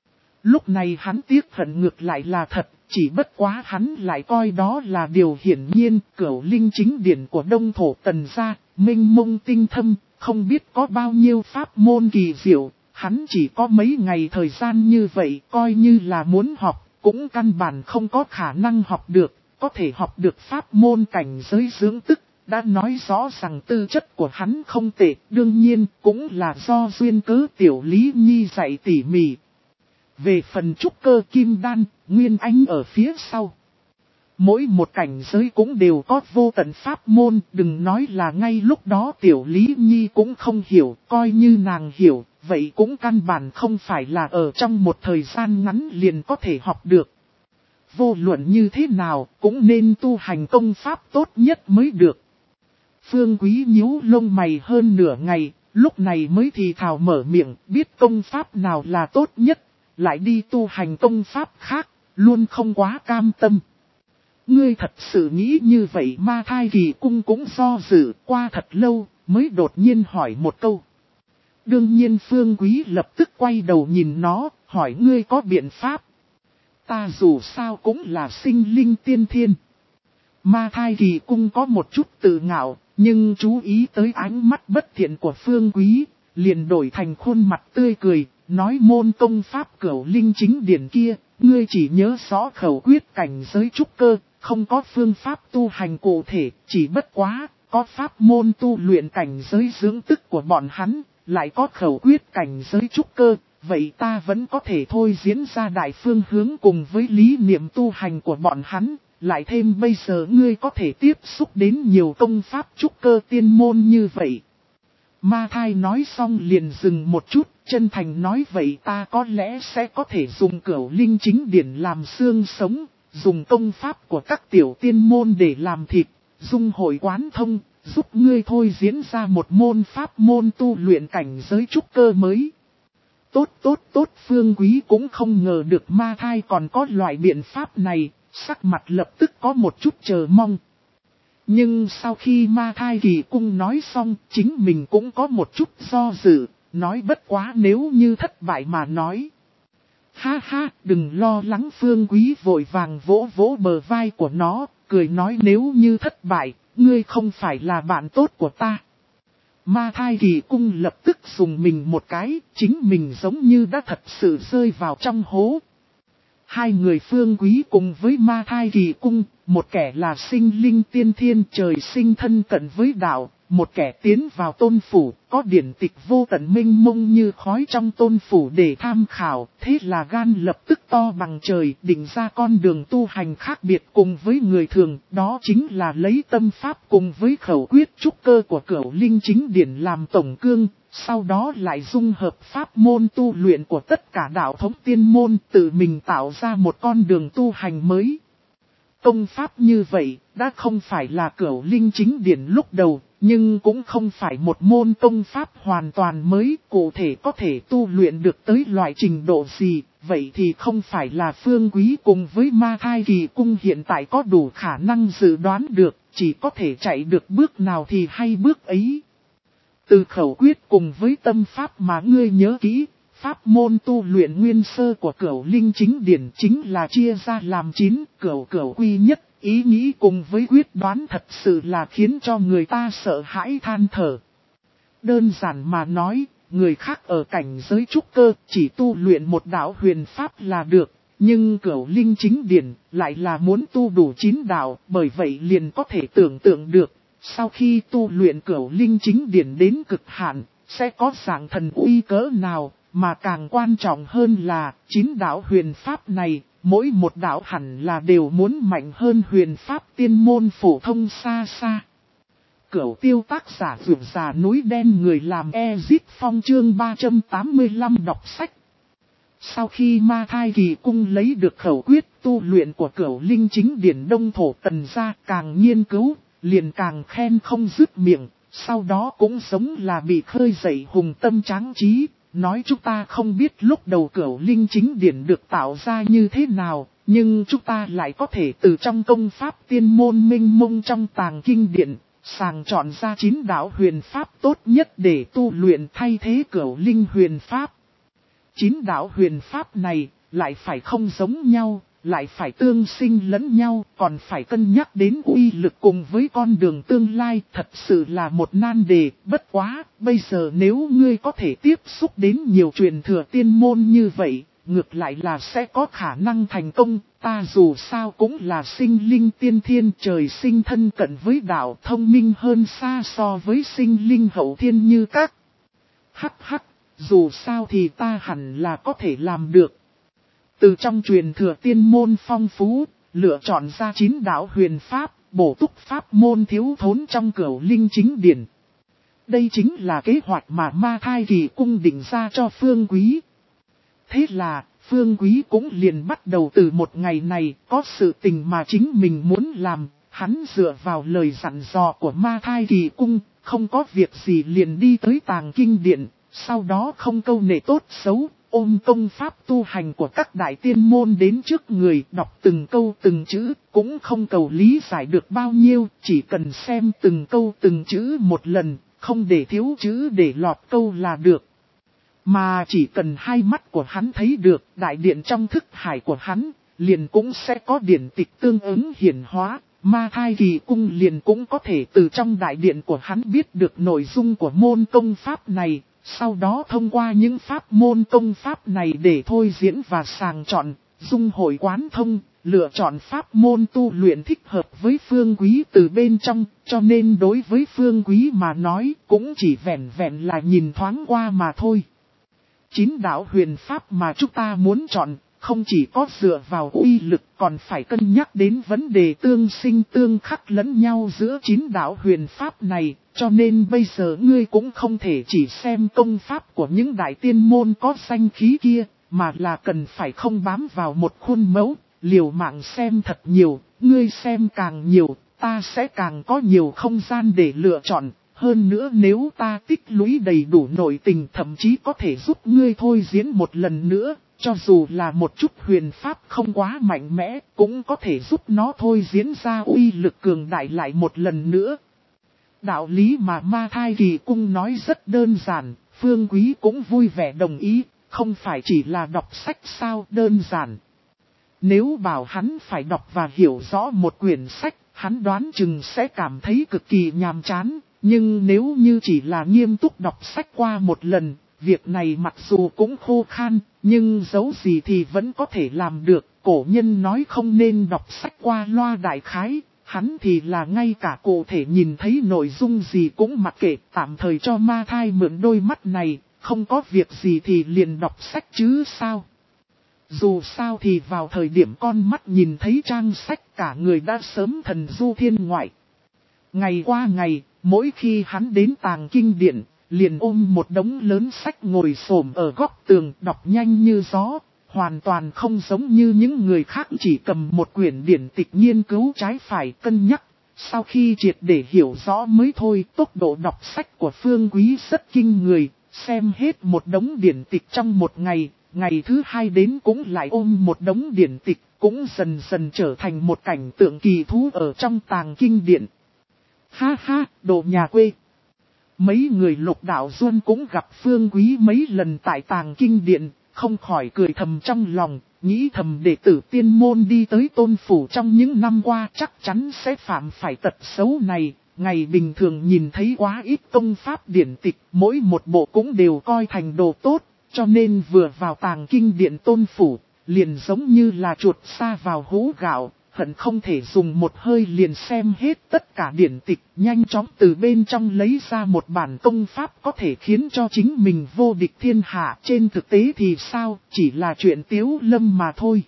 Lúc này hắn tiếc hận ngược lại là thật, chỉ bất quá hắn lại coi đó là điều hiển nhiên. Cửu Linh Chính Điển của Đông Thổ Tần gia, minh mông tinh thâm, không biết có bao nhiêu pháp môn kỳ diệu, hắn chỉ có mấy ngày thời gian như vậy, coi như là muốn học, cũng căn bản không có khả năng học được, có thể học được pháp môn cảnh giới dưỡng tức. Đã nói rõ rằng tư chất của hắn không tệ, đương nhiên cũng là do duyên cớ Tiểu Lý Nhi dạy tỉ mỉ. Về phần trúc cơ kim đan, Nguyên Anh ở phía sau. Mỗi một cảnh giới cũng đều có vô tận pháp môn, đừng nói là ngay lúc đó Tiểu Lý Nhi cũng không hiểu, coi như nàng hiểu, vậy cũng căn bản không phải là ở trong một thời gian ngắn liền có thể học được. Vô luận như thế nào, cũng nên tu hành công pháp tốt nhất mới được. Phương Quý nhíu lông mày hơn nửa ngày, lúc này mới thì thào mở miệng, biết công pháp nào là tốt nhất, lại đi tu hành công pháp khác, luôn không quá cam tâm. Ngươi thật sự nghĩ như vậy? Ma Thai Kỳ Cung cũng do dự qua thật lâu, mới đột nhiên hỏi một câu. Đương nhiên. Phương Quý lập tức quay đầu nhìn nó, hỏi ngươi có biện pháp. Ta dù sao cũng là sinh linh tiên thiên. Ma Thai Kỳ Cung có một chút tự ngạo, nhưng chú ý tới ánh mắt bất thiện của Phương Quý, liền đổi thành khuôn mặt tươi cười, nói môn công pháp Cửu Linh Chính Điển kia, ngươi chỉ nhớ rõ khẩu quyết cảnh giới trúc cơ, không có phương pháp tu hành cụ thể, chỉ bất quá, có pháp môn tu luyện cảnh giới dưỡng tức của bọn hắn, lại có khẩu quyết cảnh giới trúc cơ, vậy ta vẫn có thể thôi diễn ra đại phương hướng cùng với lý niệm tu hành của bọn hắn. Lại thêm bây giờ ngươi có thể tiếp xúc đến nhiều công pháp trúc cơ tiên môn như vậy. Ma Thai nói xong liền dừng một chút, chân thành nói vậy ta có lẽ sẽ có thể dùng Cửu Linh Chính Điển làm xương sống, dùng công pháp của các tiểu tiên môn để làm thịt, dung hội quán thông, giúp ngươi thôi diễn ra một môn pháp môn tu luyện cảnh giới trúc cơ mới. Tốt tốt tốt, Phương Quý cũng không ngờ được Ma Thai còn có loại biện pháp này, sắc mặt lập tức có một chút chờ mong. Nhưng sau khi Ma Thai Kỳ Cung nói xong, chính mình cũng có một chút do dự, nói bất quá nếu như thất bại mà nói. Ha ha, đừng lo lắng, Phương Quý vội vàng vỗ vỗ bờ vai của nó, cười nói nếu như thất bại, ngươi không phải là bạn tốt của ta. Ma Thai Kỳ Cung lập tức dùng mình một cái, chính mình giống như đã thật sự rơi vào trong hố. Hai người Phương Quý cùng với Ma Thai Kỳ Cung, một kẻ là sinh linh tiên thiên trời sinh thân cận với đạo, một kẻ tiến vào tôn phủ, có điển tịch vô tận minh mông như khói trong tôn phủ để tham khảo, thế là gan lập tức to bằng trời, định ra con đường tu hành khác biệt cùng với người thường, đó chính là lấy tâm pháp cùng với khẩu quyết trúc cơ của Cửu Linh Chính Điển làm tổng cương, sau đó lại dung hợp pháp môn tu luyện của tất cả đạo thống tiên môn, tự mình tạo ra một con đường tu hành mới. Công pháp như vậy, đã không phải là Cửu Linh Chính Điển lúc đầu, nhưng cũng không phải một môn công pháp hoàn toàn mới, cụ thể có thể tu luyện được tới loại trình độ gì, vậy thì không phải là Phương Quý cùng với Ma Thai Kỳ Cung hiện tại có đủ khả năng dự đoán được, chỉ có thể chạy được bước nào thì hay bước ấy. Từ khẩu quyết cùng với tâm pháp mà ngươi nhớ kỹ, pháp môn tu luyện nguyên sơ của Cửu Linh Chính Điển chính là chia ra làm chín, cửu cửu quy nhất, ý nghĩ cùng với quyết đoán thật sự là khiến cho người ta sợ hãi than thở. Đơn giản mà nói, người khác ở cảnh giới trúc cơ chỉ tu luyện một đạo huyền pháp là được, nhưng Cửu Linh Chính Điển lại là muốn tu đủ chín đạo, bởi vậy liền có thể tưởng tượng được. Sau khi tu luyện Cửu Linh Chính Điển đến cực hạn, sẽ có dạng thần uy cỡ nào, mà càng quan trọng hơn là, chín đạo huyền pháp này, mỗi một đạo hẳn là đều muốn mạnh hơn huyền pháp tiên môn phổ thông xa xa. Cửu Tiêu tác giả Vượt Già Núi Đen, người làm Ezit Phong, chương ba trăm tám mươi lăm đọc sách. Sau khi Ma Thai Kỳ Cung lấy được khẩu quyết tu luyện của Cửu Linh Chính Điển Đông Thổ Tần ra, càng nghiên cứu, liền càng khen không dứt miệng, sau đó cũng giống là bị khơi dậy hùng tâm tráng trí, nói chúng ta không biết lúc đầu Cửu Linh Chính Điển được tạo ra như thế nào, nhưng chúng ta lại có thể từ trong công pháp tiên môn minh mông trong tàng kinh điển, sàng chọn ra chín đạo huyền pháp tốt nhất để tu luyện thay thế Cửu Linh huyền pháp. Chín đạo huyền pháp này lại phải không giống nhau, lại phải tương sinh lẫn nhau, còn phải cân nhắc đến uy lực cùng với con đường tương lai, thật sự là một nan đề. Bất quá, bây giờ nếu ngươi có thể tiếp xúc đến nhiều truyền thừa tiên môn như vậy, ngược lại là sẽ có khả năng thành công. Ta dù sao cũng là sinh linh tiên thiên, trời sinh thân cận với đạo, thông minh hơn xa so với sinh linh hậu thiên như các. Hắc hắc, dù sao thì ta hẳn là có thể làm được. Từ trong truyền thừa tiên môn phong phú, lựa chọn ra chín đạo huyền pháp, bổ túc pháp môn thiếu thốn trong Cửu Linh Chính Điển. Đây chính là kế hoạch mà Ma Thai Kỳ Cung định ra cho Phương Quý. Thế là, Phương Quý cũng liền bắt đầu từ một ngày này, có sự tình mà chính mình muốn làm, hắn dựa vào lời dặn dò của Ma Thai Kỳ Cung, không có việc gì liền đi tới tàng kinh điện, sau đó không câu nệ tốt xấu. Ôm công pháp tu hành của các đại tiên môn đến trước người, đọc từng câu từng chữ, cũng không cầu lý giải được bao nhiêu, chỉ cần xem từng câu từng chữ một lần, không để thiếu chữ để lọt câu là được. Mà chỉ cần hai mắt của hắn thấy được, đại điện trong thức hải của hắn, liền cũng sẽ có điển tịch tương ứng hiển hóa, Ma Thai Kỳ Cung liền cũng có thể từ trong đại điện của hắn biết được nội dung của môn công pháp này. Sau đó thông qua những pháp môn công pháp này để thôi diễn và sàng chọn, dung hội quán thông, lựa chọn pháp môn tu luyện thích hợp với Phương Quý từ bên trong, cho nên đối với Phương Quý mà nói cũng chỉ vẹn vẹn là nhìn thoáng qua mà thôi. Chín đạo huyền pháp mà chúng ta muốn chọn, không chỉ có dựa vào uy lực còn phải cân nhắc đến vấn đề tương sinh tương khắc lẫn nhau giữa chín đạo huyền pháp này, cho nên bây giờ ngươi cũng không thể chỉ xem công pháp của những đại tiên môn có danh khí kia, mà là cần phải không bám vào một khuôn mẫu, liều mạng xem thật nhiều, ngươi xem càng nhiều, ta sẽ càng có nhiều không gian để lựa chọn. Hơn nữa nếu ta tích lũy đầy đủ nội tình thậm chí có thể giúp ngươi thôi diễn một lần nữa, cho dù là một chút huyền pháp không quá mạnh mẽ, cũng có thể giúp nó thôi diễn ra uy lực cường đại lại một lần nữa. Đạo lý mà Ma Thai Kỳ Cung nói rất đơn giản, Phương Quý cũng vui vẻ đồng ý, không phải chỉ là đọc sách sao đơn giản. Nếu bảo hắn phải đọc và hiểu rõ một quyển sách, hắn đoán chừng sẽ cảm thấy cực kỳ nhàm chán. Nhưng nếu như chỉ là nghiêm túc đọc sách qua một lần, việc này mặc dù cũng khô khan, nhưng dấu gì thì vẫn có thể làm được. Cổ nhân nói không nên đọc sách qua loa đại khái, hắn thì là ngay cả cụ thể nhìn thấy nội dung gì cũng mặc kệ, tạm thời cho Ma Thai mượn đôi mắt này, không có việc gì thì liền đọc sách chứ sao. Dù sao thì vào thời điểm con mắt nhìn thấy trang sách cả người đã sớm thần du thiên ngoại. Ngày qua ngày, mỗi khi hắn đến tàng kinh điện, liền ôm một đống lớn sách ngồi xổm ở góc tường đọc nhanh như gió, hoàn toàn không giống như những người khác chỉ cầm một quyển điển tịch nghiên cứu trái phải cân nhắc. Sau khi triệt để hiểu rõ mới thôi, tốc độ đọc sách của Phương Quý rất kinh người, xem hết một đống điển tịch trong một ngày, ngày thứ hai đến cũng lại ôm một đống điển tịch, cũng dần dần trở thành một cảnh tượng kỳ thú ở trong tàng kinh điện. Ha ha, đồ nhà quê. Mấy người Lục Đạo Duân cũng gặp Phương Quý mấy lần tại tàng kinh điện, không khỏi cười thầm trong lòng, nghĩ thầm đệ tử tiên môn đi tới tôn phủ trong những năm qua chắc chắn sẽ phạm phải tật xấu này. Ngày bình thường nhìn thấy quá ít công pháp điển tịch, mỗi một bộ cũng đều coi thành đồ tốt, cho nên vừa vào tàng kinh điện tôn phủ, liền giống như là chuột sa vào hũ gạo. Hận không thể dùng một hơi liền xem hết tất cả điển tịch, nhanh chóng từ bên trong lấy ra một bản công pháp có thể khiến cho chính mình vô địch thiên hạ. Trên thực tế thì sao, chỉ là chuyện tiếu lâm mà thôi.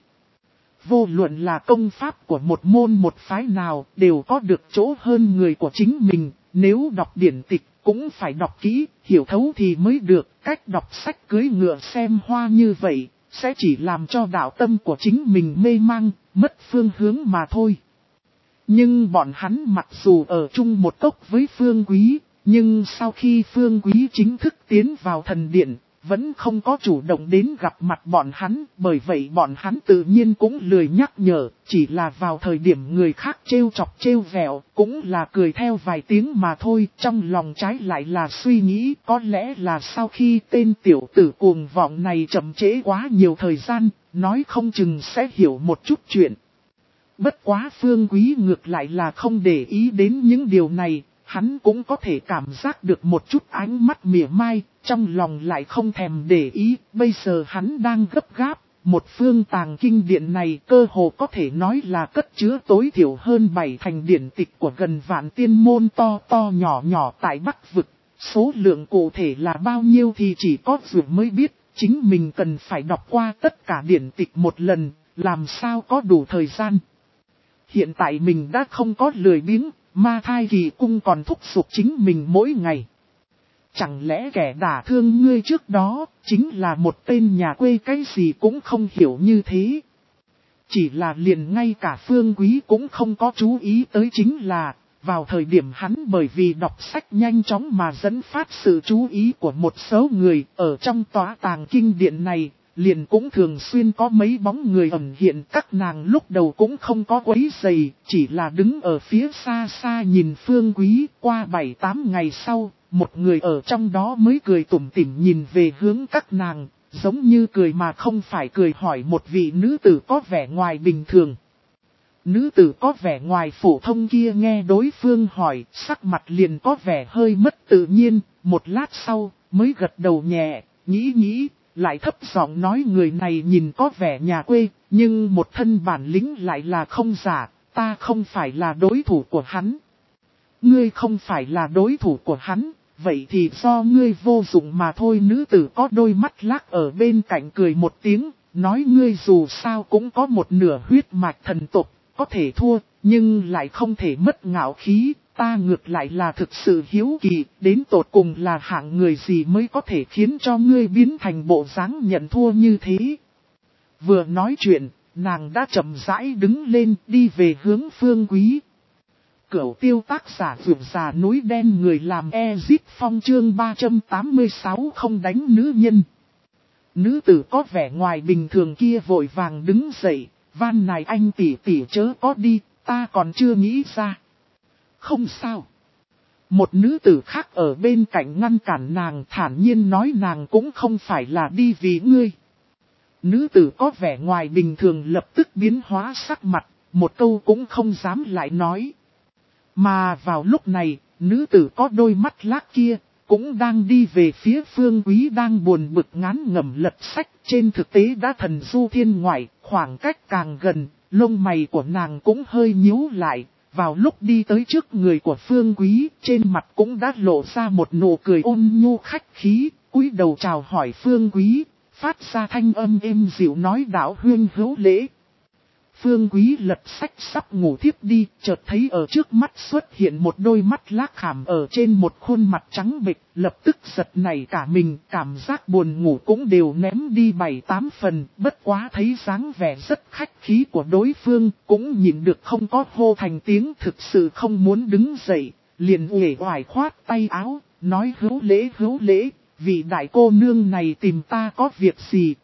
Vô luận là công pháp của một môn một phái nào đều có được chỗ hơn người của chính mình, nếu đọc điển tịch cũng phải đọc kỹ, hiểu thấu thì mới được. Cách đọc sách cưới ngựa xem hoa như vậy, sẽ chỉ làm cho đạo tâm của chính mình mê mang, mất phương hướng mà thôi. Nhưng bọn hắn mặc dù ở chung một cốc với Phương Quý, nhưng sau khi Phương Quý chính thức tiến vào thần điện, vẫn không có chủ động đến gặp mặt bọn hắn, bởi vậy bọn hắn tự nhiên cũng lười nhắc nhở, chỉ là vào thời điểm người khác trêu chọc trêu vẹo, cũng là cười theo vài tiếng mà thôi, trong lòng trái lại là suy nghĩ có lẽ là sau khi tên tiểu tử cuồng vọng này chậm trễ quá nhiều thời gian, nói không chừng sẽ hiểu một chút chuyện. Bất quá Phương Quý ngược lại là không để ý đến những điều này, hắn cũng có thể cảm giác được một chút ánh mắt mỉa mai, trong lòng lại không thèm để ý, bây giờ hắn đang gấp gáp, một phương tàng kinh điện này cơ hồ có thể nói là cất chứa tối thiểu hơn bảy thành điển tịch của gần vạn tiên môn to to nhỏ nhỏ tại Bắc Vực, số lượng cụ thể là bao nhiêu thì chỉ có Dược mới biết, chính mình cần phải đọc qua tất cả điển tịch một lần, làm sao có đủ thời gian. Hiện tại mình đã không có lười biếng, Ma Thai Kỳ Cung còn thúc giục chính mình mỗi ngày. Chẳng lẽ kẻ đả thương ngươi trước đó, chính là một tên nhà quê cái gì cũng không hiểu như thế. Chỉ là liền ngay cả Phương Quý cũng không có chú ý tới chính là, vào thời điểm hắn bởi vì đọc sách nhanh chóng mà dẫn phát sự chú ý của một số người ở trong tòa tàng kinh điện này. Liền cũng thường xuyên có mấy bóng người ẩn hiện, các nàng lúc đầu cũng không có quấy rầy, chỉ là đứng ở phía xa xa nhìn Phương Quý. Qua bảy tám ngày sau, một người ở trong đó mới cười tủm tỉm nhìn về hướng các nàng, giống như cười mà không phải cười, hỏi một vị nữ tử có vẻ ngoài bình thường. Nữ tử có vẻ ngoài phổ thông kia nghe đối phương hỏi, sắc mặt liền có vẻ hơi mất tự nhiên, một lát sau mới gật đầu nhẹ, nghĩ nghĩ. Lại thấp giọng nói người này nhìn có vẻ nhà quê, nhưng một thân bản lĩnh lại là không giả, ta không phải là đối thủ của hắn. Ngươi không phải là đối thủ của hắn, vậy thì do ngươi vô dụng mà thôi. Nữ tử có đôi mắt lác ở bên cạnh cười một tiếng, nói ngươi dù sao cũng có một nửa huyết mạch thần tộc, có thể thua, nhưng lại không thể mất ngạo khí, ta ngược lại là thực sự hiếu kỳ, đến tột cùng là hạng người gì mới có thể khiến cho ngươi biến thành bộ dáng nhận thua như thế. Vừa nói chuyện, nàng đã chậm rãi đứng lên đi về hướng Phương Quý. Cửu tiêu tác giả vượt già núi đen người làm Ezip Phong chương ba trăm tám mươi sáu không đánh nữ nhân. Nữ tử có vẻ ngoài bình thường kia vội vàng đứng dậy, van này anh tỷ tỷ chớ có đi, ta còn chưa nghĩ ra. Không sao. Một nữ tử khác ở bên cạnh ngăn cản nàng thản nhiên nói nàng cũng không phải là đi vì ngươi. Nữ tử có vẻ ngoài bình thường lập tức biến hóa sắc mặt, một câu cũng không dám lại nói. Mà vào lúc này, nữ tử có đôi mắt lác kia, cũng đang đi về phía Phương Quý đang buồn bực ngán ngẩm lật sách, trên thực tế đã thần du thiên ngoại, khoảng cách càng gần, lông mày của nàng cũng hơi nhíu lại, vào lúc đi tới trước người của Phương Quý, trên mặt cũng đã lộ ra một nụ cười ôn nhu khách khí, cúi đầu chào hỏi Phương Quý, phát ra thanh âm êm dịu nói đạo huyên hữu lễ. Phương Quý lật sách sắp ngủ thiếp đi, chợt thấy ở trước mắt xuất hiện một đôi mắt lác khảm ở trên một khuôn mặt trắng bệch, lập tức giật nảy cả mình, cảm giác buồn ngủ cũng đều ném đi bảy tám phần, bất quá thấy dáng vẻ rất khách khí của đối phương, cũng nhìn được không có hô thành tiếng thực sự không muốn đứng dậy, liền uể oải khoát tay áo, nói hữu lễ hữu lễ, vị đại cô nương này tìm ta có việc gì?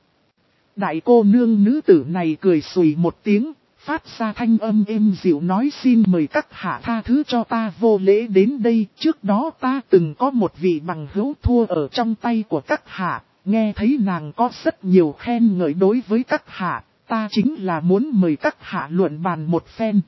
Đại cô nương nữ tử này cười xùy một tiếng, phát ra thanh âm êm dịu nói xin mời các hạ tha thứ cho ta vô lễ đến đây. Trước đó ta từng có một vị bằng hữu thua ở trong tay của các hạ, nghe thấy nàng có rất nhiều khen ngợi đối với các hạ, ta chính là muốn mời các hạ luận bàn một phen.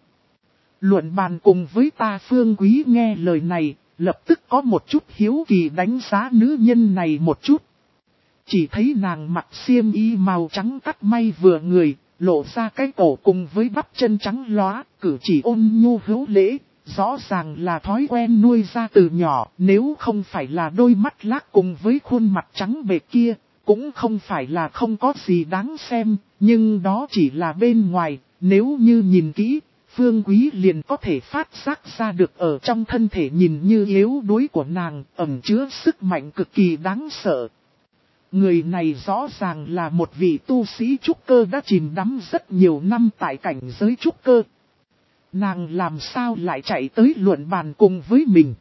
Luận bàn cùng với ta. Phương Quý nghe lời này, lập tức có một chút hiếu kỳ đánh giá nữ nhân này một chút. Chỉ thấy nàng mặc xiêm y màu trắng cắt may vừa người, lộ ra cái cổ cùng với bắp chân trắng lóa, cử chỉ ôn nhu hữu lễ, rõ ràng là thói quen nuôi ra từ nhỏ, nếu không phải là đôi mắt lác cùng với khuôn mặt trắng bệch kia, cũng không phải là không có gì đáng xem, nhưng đó chỉ là bên ngoài, nếu như nhìn kỹ, Phương Quý liền có thể phát giác ra được ở trong thân thể nhìn như yếu đuối của nàng, ẩn chứa sức mạnh cực kỳ đáng sợ. Người này rõ ràng là một vị tu sĩ trúc cơ đã chìm đắm rất nhiều năm tại cảnh giới trúc cơ. Nàng làm sao lại chạy tới luận bàn cùng với mình?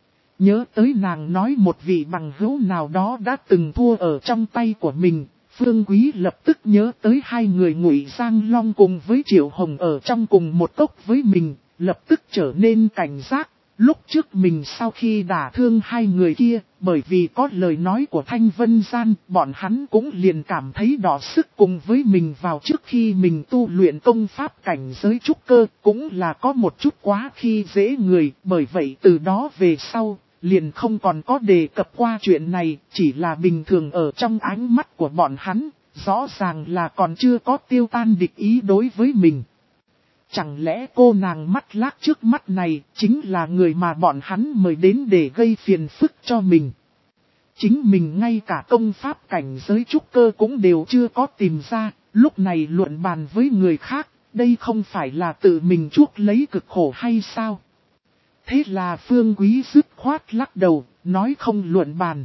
Nhớ tới nàng nói một vị bằng hữu nào đó đã từng thua ở trong tay của mình, Phương Quý lập tức nhớ tới hai người Ngụy Giang Long cùng với Triệu Hồng ở trong cùng một cốc với mình, lập tức trở nên cảnh giác. Lúc trước mình sau khi đả thương hai người kia, bởi vì có lời nói của Thanh Vân Gian, bọn hắn cũng liền cảm thấy đỏ sức cùng với mình vào trước khi mình tu luyện công pháp cảnh giới trúc cơ, cũng là có một chút quá khi dễ người, bởi vậy từ đó về sau, liền không còn có đề cập qua chuyện này, chỉ là bình thường ở trong ánh mắt của bọn hắn, rõ ràng là còn chưa có tiêu tan địch ý đối với mình. Chẳng lẽ cô nàng mắt lác trước mắt này chính là người mà bọn hắn mời đến để gây phiền phức cho mình? Chính mình ngay cả công pháp cảnh giới trúc cơ cũng đều chưa có tìm ra, lúc này luận bàn với người khác, đây không phải là tự mình chuốc lấy cực khổ hay sao? Thế là Phương Quý dứt khoát lắc đầu, nói không luận bàn.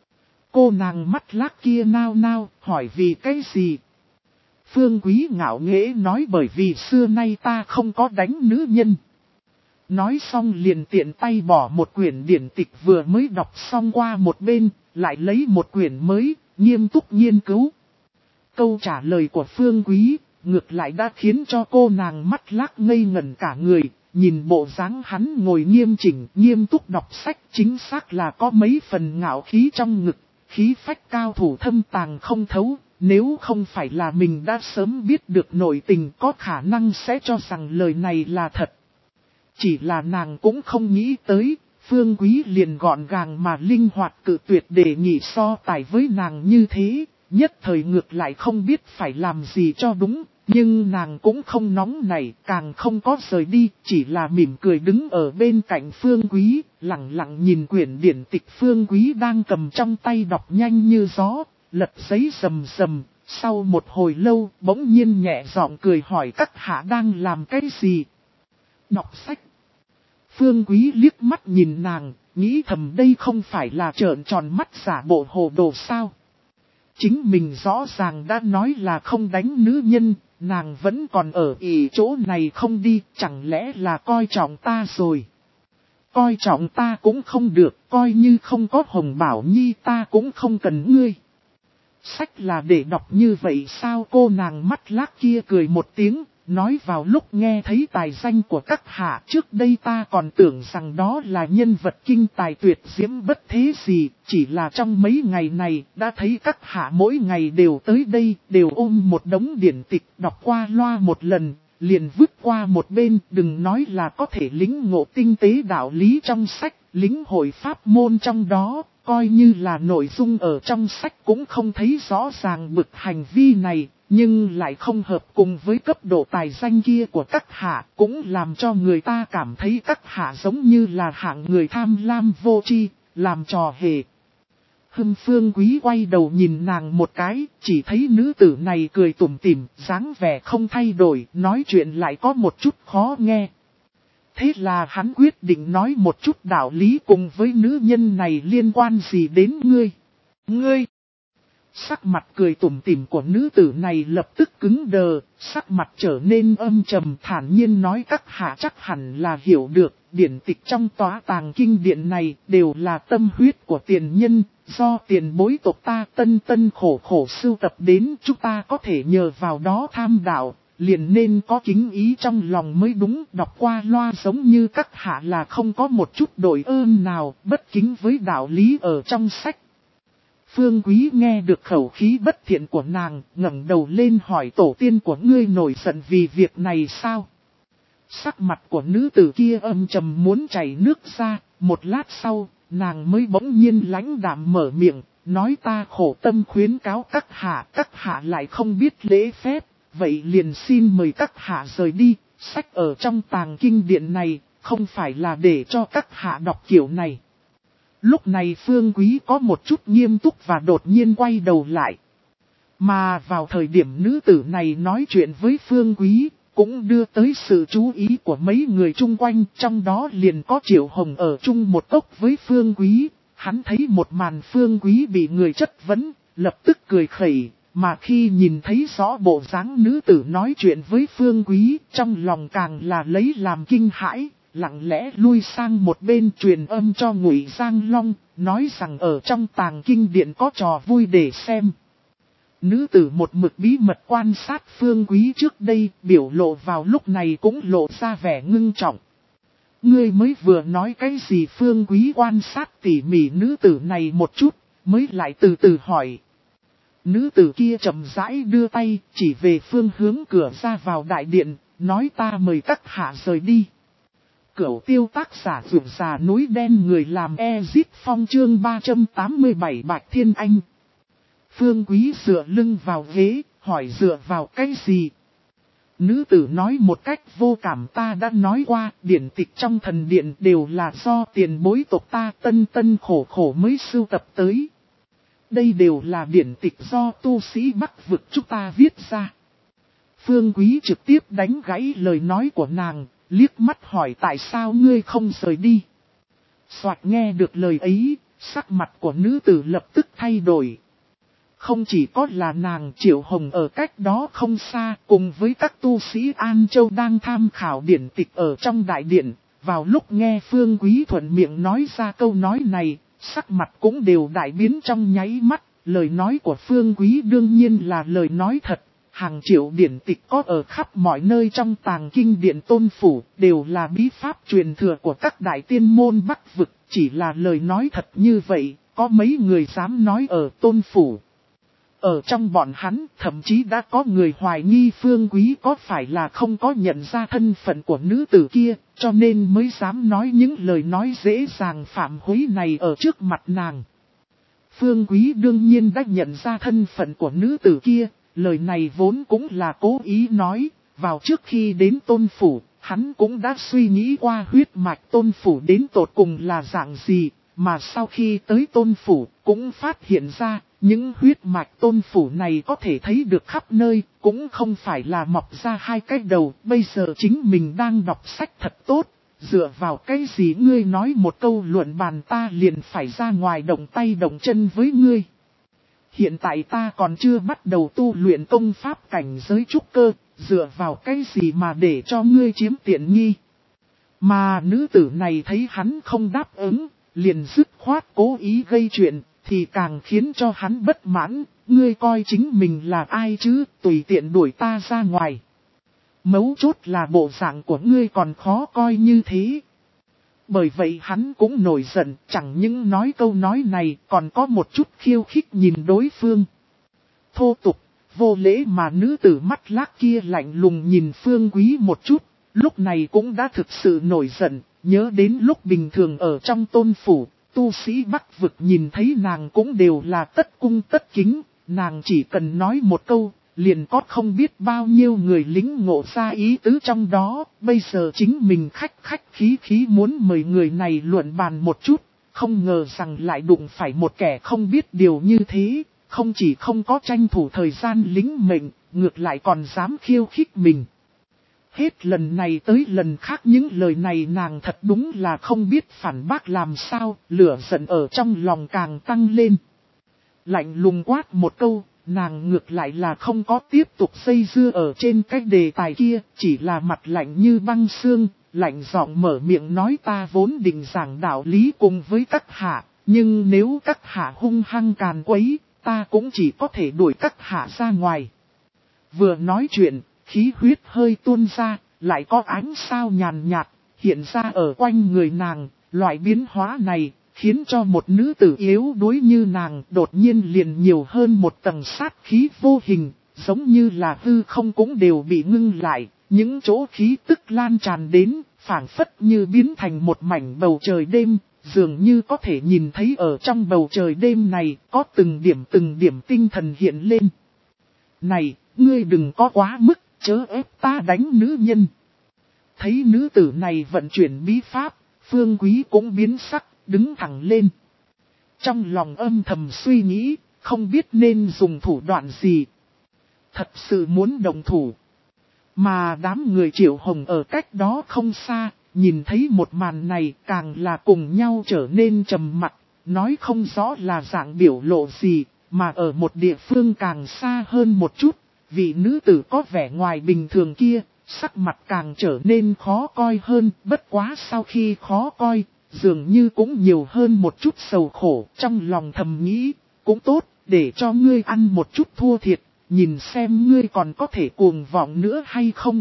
Cô nàng mắt lác kia nao nao, hỏi vì cái gì? Phương Quý ngạo nghễ nói bởi vì xưa nay ta không có đánh nữ nhân. Nói xong liền tiện tay bỏ một quyển điển tịch vừa mới đọc xong qua một bên, lại lấy một quyển mới, nghiêm túc nghiên cứu. Câu trả lời của Phương Quý, ngược lại đã khiến cho cô nàng mắt lác ngây ngẩn cả người, nhìn bộ dáng hắn ngồi nghiêm chỉnh, nghiêm túc đọc sách chính xác là có mấy phần ngạo khí trong ngực, khí phách cao thủ thâm tàng không thấu. Nếu không phải là mình đã sớm biết được nội tình có khả năng sẽ cho rằng lời này là thật. Chỉ là nàng cũng không nghĩ tới, Phương Quý liền gọn gàng mà linh hoạt cự tuyệt đề nghị so tài với nàng như thế, nhất thời ngược lại không biết phải làm gì cho đúng, nhưng nàng cũng không nóng nảy, càng không có rời đi, chỉ là mỉm cười đứng ở bên cạnh Phương Quý, lặng lặng nhìn quyển điển tịch Phương Quý đang cầm trong tay đọc nhanh như gió. Lật giấy rầm rầm, sau một hồi lâu bỗng nhiên nhẹ giọng cười hỏi các hạ đang làm cái gì? Đọc sách. Phương Quý liếc mắt nhìn nàng, nghĩ thầm đây không phải là trợn tròn mắt giả bộ hồ đồ sao. Chính mình rõ ràng đã nói là không đánh nữ nhân, nàng vẫn còn ở ỉ chỗ này không đi, chẳng lẽ là coi trọng ta rồi. Coi trọng ta cũng không được, coi như không có Hồng Bảo Nhi ta cũng không cần ngươi. Sách là để đọc như vậy sao? Cô nàng mắt lác kia cười một tiếng, nói vào lúc nghe thấy tài danh của các hạ. Trước đây ta còn tưởng rằng đó là nhân vật kinh tài tuyệt diễm bất thế gì, chỉ là trong mấy ngày này đã thấy các hạ mỗi ngày đều tới đây, đều ôm một đống điển tịch đọc qua loa một lần, liền vứt qua một bên. Đừng nói là có thể lĩnh ngộ tinh tế đạo lý trong sách, lĩnh hội pháp môn trong đó. Coi như là nội dung ở trong sách cũng không thấy rõ ràng bực hành vi này, nhưng lại không hợp cùng với cấp độ tài danh kia của các hạ, cũng làm cho người ta cảm thấy các hạ giống như là hạng người tham lam vô tri, làm trò hề. Hưng Phương Quý quay đầu nhìn nàng một cái, chỉ thấy nữ tử này cười tủm tỉm, dáng vẻ không thay đổi, nói chuyện lại có một chút khó nghe. Thế là hắn quyết định nói một chút đạo lý cùng với nữ nhân này liên quan gì đến ngươi. Ngươi! Sắc mặt cười tủm tỉm của nữ tử này lập tức cứng đờ, sắc mặt trở nên âm trầm, thản nhiên nói các hạ chắc hẳn là hiểu được, điển tịch trong tòa tàng kinh điện này đều là tâm huyết của tiền nhân, do tiền bối tộc ta tân tân khổ khổ sưu tập đến, chúng ta có thể nhờ vào đó tham đạo. Liền nên có kính ý trong lòng mới đúng, đọc qua loa giống như các hạ là không có một chút đội ơn nào, bất kính với đạo lý ở trong sách. Phương Quý nghe được khẩu khí bất thiện của nàng, ngẩng đầu lên hỏi tổ tiên của ngươi nổi giận vì việc này sao? Sắc mặt của nữ tử kia âm trầm muốn chảy nước ra, một lát sau, nàng mới bỗng nhiên lãnh đạm mở miệng, nói ta khổ tâm khuyến cáo các hạ, các hạ lại không biết lễ phép. Vậy liền xin mời các hạ rời đi, sách ở trong tàng kinh điện này, không phải là để cho các hạ đọc kiểu này. Lúc này Phương Quý có một chút nghiêm túc và đột nhiên quay đầu lại. Mà vào thời điểm nữ tử này nói chuyện với Phương Quý, cũng đưa tới sự chú ý của mấy người chung quanh, trong đó liền có Triệu Hồng ở chung một tốc với Phương Quý. Hắn thấy một màn Phương Quý bị người chất vấn, lập tức cười khẩy. Mà khi nhìn thấy rõ bộ dáng nữ tử nói chuyện với Phương Quý, trong lòng càng là lấy làm kinh hãi, lặng lẽ lui sang một bên truyền âm cho Ngụy Giang Long, nói rằng ở trong tàng kinh điện có trò vui để xem. Nữ tử một mực bí mật quan sát Phương Quý trước đây, biểu lộ vào lúc này cũng lộ ra vẻ ngưng trọng. Ngươi mới vừa nói cái gì? Phương Quý quan sát tỉ mỉ nữ tử này một chút, mới lại từ từ hỏi. Nữ tử kia chậm rãi đưa tay, chỉ về phương hướng cửa ra vào đại điện, nói ta mời các hạ rời đi. Cửu tiêu tác giả vượt già núi đen người làm Ezip Phong chương ba trăm tám mươi bảy Bạch Thiên Anh. Phương Quý dựa lưng vào ghế, hỏi dựa vào cái gì? Nữ tử nói một cách vô cảm ta đã nói qua, điển tịch trong thần điện đều là do tiền bối tộc ta tân tân khổ khổ mới sưu tập tới. Đây đều là điển tịch do tu sĩ Bắc vực chúng ta viết ra. Phương Quý trực tiếp đánh gãy lời nói của nàng, liếc mắt hỏi tại sao ngươi không rời đi. Soạt nghe được lời ấy, sắc mặt của nữ tử lập tức thay đổi. Không chỉ có là nàng, Triệu Hồng ở cách đó không xa, cùng với các tu sĩ An Châu đang tham khảo điển tịch ở trong đại điện. Vào lúc nghe Phương Quý thuận miệng nói ra câu nói này, sắc mặt cũng đều đại biến trong nháy mắt. Lời nói của Phương Quý đương nhiên là lời nói thật. Hàng triệu điển tịch có ở khắp mọi nơi trong tàng kinh điện Tôn Phủ, đều là bí pháp truyền thừa của các đại tiên môn Bắc vực. Chỉ là lời nói thật như vậy, có mấy người dám nói ở Tôn Phủ. Ở trong bọn hắn, thậm chí đã có người hoài nghi Phương Quý có phải là không có nhận ra thân phận của nữ tử kia, cho nên mới dám nói những lời nói dễ dàng phạm hối này ở trước mặt nàng. Phương Quý đương nhiên đã nhận ra thân phận của nữ tử kia, lời này vốn cũng là cố ý nói, vào trước khi đến Tôn Phủ, hắn cũng đã suy nghĩ qua huyết mạch Tôn Phủ đến tột cùng là dạng gì, mà sau khi tới Tôn Phủ, cũng phát hiện ra, những huyết mạch Tôn Phủ này có thể thấy được khắp nơi, cũng không phải là mọc ra hai cái đầu, bây giờ chính mình đang đọc sách thật tốt, dựa vào cái gì ngươi nói một câu luận bàn ta liền phải ra ngoài động tay động chân với ngươi. Hiện tại ta còn chưa bắt đầu tu luyện công pháp cảnh giới trúc cơ, dựa vào cái gì mà để cho ngươi chiếm tiện nghi. Mà nữ tử này thấy hắn không đáp ứng, liền dứt khoát cố ý gây chuyện, thì càng khiến cho hắn bất mãn, ngươi coi chính mình là ai chứ, tùy tiện đuổi ta ra ngoài. Mấu chốt là bộ dạng của ngươi còn khó coi như thế. Bởi vậy hắn cũng nổi giận, chẳng những nói câu nói này còn có một chút khiêu khích nhìn đối phương. Thô tục, vô lễ mà nữ tử mắt lác kia lạnh lùng nhìn Phương Quý một chút, lúc này cũng đã thực sự nổi giận, nhớ đến lúc bình thường ở trong tôn phủ, tu sĩ Bắc vực nhìn thấy nàng cũng đều là tất cung tất kính, nàng chỉ cần nói một câu, liền có không biết bao nhiêu người lính ngộ ra ý tứ trong đó, bây giờ chính mình khách khách khí khí muốn mời người này luận bàn một chút, không ngờ rằng lại đụng phải một kẻ không biết điều như thế, không chỉ không có tranh thủ thời gian lính mệnh, ngược lại còn dám khiêu khích mình. Hết lần này tới lần khác những lời này nàng thật đúng là không biết phản bác làm sao, lửa giận ở trong lòng càng tăng lên. Lạnh lùng quát một câu, nàng ngược lại là không có tiếp tục xây dưa ở trên cái đề tài kia, chỉ là mặt lạnh như băng xương, lạnh giọng mở miệng nói ta vốn định giảng đạo lý cùng với các hạ, nhưng nếu các hạ hung hăng càn quấy, ta cũng chỉ có thể đuổi các hạ ra ngoài. Vừa nói chuyện, khí huyết hơi tuôn ra, lại có ánh sao nhàn nhạt, hiện ra ở quanh người nàng, loại biến hóa này, khiến cho một nữ tử yếu đuối như nàng đột nhiên liền nhiều hơn một tầng sát khí vô hình, giống như là hư không cũng đều bị ngưng lại, những chỗ khí tức lan tràn đến, phảng phất như biến thành một mảnh bầu trời đêm, dường như có thể nhìn thấy ở trong bầu trời đêm này, có từng điểm từng điểm tinh thần hiện lên. Này, ngươi đừng có quá mức, chớ ép ta đánh nữ nhân. Thấy nữ tử này vận chuyển bí pháp, Phương Quý cũng biến sắc, đứng thẳng lên. Trong lòng âm thầm suy nghĩ, không biết nên dùng thủ đoạn gì. Thật sự muốn đồng thủ. Mà đám người Triệu Hồng ở cách đó không xa, nhìn thấy một màn này càng là cùng nhau trở nên trầm mặc, nói không rõ là dạng biểu lộ gì, mà ở một địa phương càng xa hơn một chút, vị nữ tử có vẻ ngoài bình thường kia, sắc mặt càng trở nên khó coi hơn, bất quá sau khi khó coi, dường như cũng nhiều hơn một chút sầu khổ, trong lòng thầm nghĩ, cũng tốt, để cho ngươi ăn một chút thua thiệt, nhìn xem ngươi còn có thể cuồng vọng nữa hay không.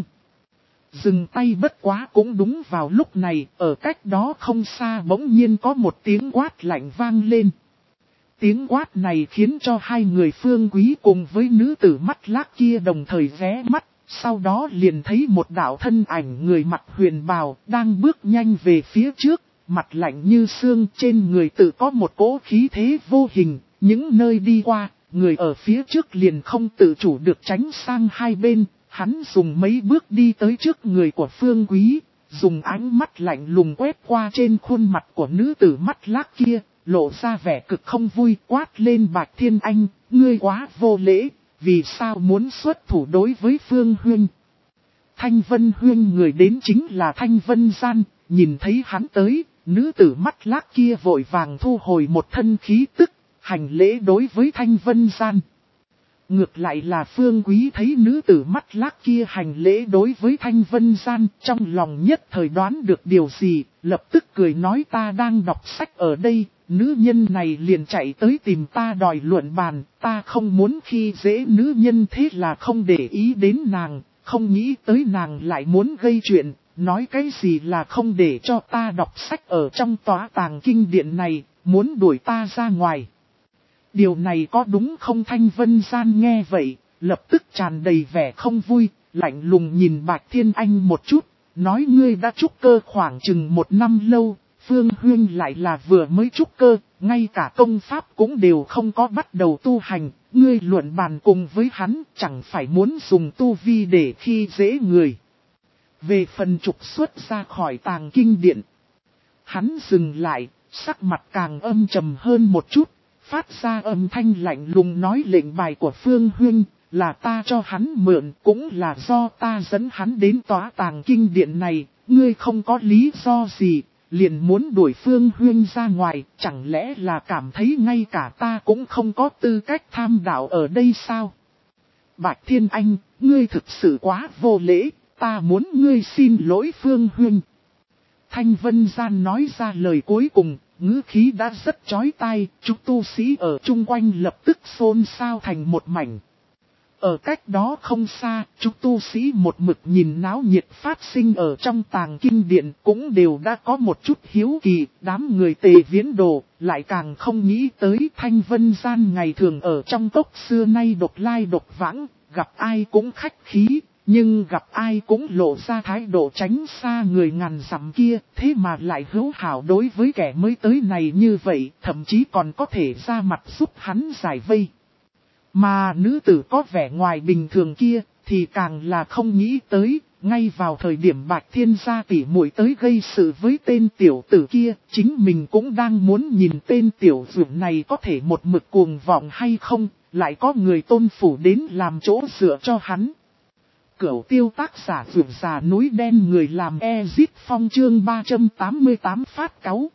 Dừng tay bất quá cũng đúng vào lúc này, ở cách đó không xa bỗng nhiên có một tiếng quát lạnh vang lên. Tiếng quát này khiến cho hai người Phương Quý cùng với nữ tử mắt lác kia đồng thời ghé mắt, sau đó liền thấy một đạo thân ảnh người mặc huyền bào đang bước nhanh về phía trước, mặt lạnh như xương, trên người tự có một cỗ khí thế vô hình, những nơi đi qua, người ở phía trước liền không tự chủ được tránh sang hai bên, hắn dùng mấy bước đi tới trước người của Phương Quý, dùng ánh mắt lạnh lùng quét qua trên khuôn mặt của nữ tử mắt lác kia, lộ ra vẻ cực không vui, quát lên Bạch Thiên Anh, ngươi quá vô lễ, vì sao muốn xuất thủ đối với Phương Huyên. Thanh Vân Huyên người đến chính là Thanh Vân Gian, nhìn thấy hắn tới, nữ tử mắt lác kia vội vàng thu hồi một thân khí tức, hành lễ đối với Thanh Vân Gian. Ngược lại là Phương Quý thấy nữ tử mắt lác kia hành lễ đối với Thanh Vân Gian, trong lòng nhất thời đoán được điều gì, lập tức cười nói ta đang đọc sách ở đây, nữ nhân này liền chạy tới tìm ta đòi luận bàn, ta không muốn khi dễ nữ nhân thế là không để ý đến nàng, không nghĩ tới nàng lại muốn gây chuyện, nói cái gì là không để cho ta đọc sách ở trong tòa tàng kinh điện này, muốn đuổi ta ra ngoài. Điều này có đúng không? Thanh Vân Gian nghe vậy, lập tức tràn đầy vẻ không vui, lạnh lùng nhìn Bạch Thiên Anh một chút, nói ngươi đã trúc cơ khoảng chừng một năm lâu, Phương Huyên lại là vừa mới trúc cơ, ngay cả công pháp cũng đều không có bắt đầu tu hành, ngươi luận bàn cùng với hắn chẳng phải muốn dùng tu vi để khi dễ người. Về phần trục xuất ra khỏi tàng kinh điện, hắn dừng lại, sắc mặt càng âm trầm hơn một chút. Phát ra âm thanh lạnh lùng nói lệnh bài của Phương Huyên là ta cho hắn mượn, cũng là do ta dẫn hắn đến tòa tàng kinh điện này, ngươi không có lý do gì, liền muốn đuổi Phương Huyên ra ngoài, chẳng lẽ là cảm thấy ngay cả ta cũng không có tư cách tham đạo ở đây sao? Bạch Thiên Anh, ngươi thực sự quá vô lễ, ta muốn ngươi xin lỗi Phương Huyên. Thanh Vân Gian nói ra lời cuối cùng, ngữ khí đã rất chói tai, chúng tu sĩ ở chung quanh lập tức xôn xao thành một mảnh. Ở cách đó không xa, chúng tu sĩ một mực nhìn náo nhiệt phát sinh ở trong tàng kinh điện cũng đều đã có một chút hiếu kỳ, đám người Tề Viễn Đồ lại càng không nghĩ tới Thanh Vân Gian ngày thường ở trong cốc xưa nay độc lai độc vãng, gặp ai cũng khách khí, nhưng gặp ai cũng lộ ra thái độ tránh xa người ngàn dặm kia, thế mà lại hữu hảo đối với kẻ mới tới này như vậy, thậm chí còn có thể ra mặt giúp hắn giải vây. Mà nữ tử có vẻ ngoài bình thường kia, thì càng là không nghĩ tới, ngay vào thời điểm Bạch Thiên gia tỉ muội tới gây sự với tên tiểu tử kia, chính mình cũng đang muốn nhìn tên tiểu dưỡng này có thể một mực cuồng vọng hay không, lại có người tôn phủ đến làm chỗ dựa cho hắn. Cửu tiêu tác giả dưỡng già núi đen người làm Ezit Phong chương ba trăm tám mươi tám phát cáu.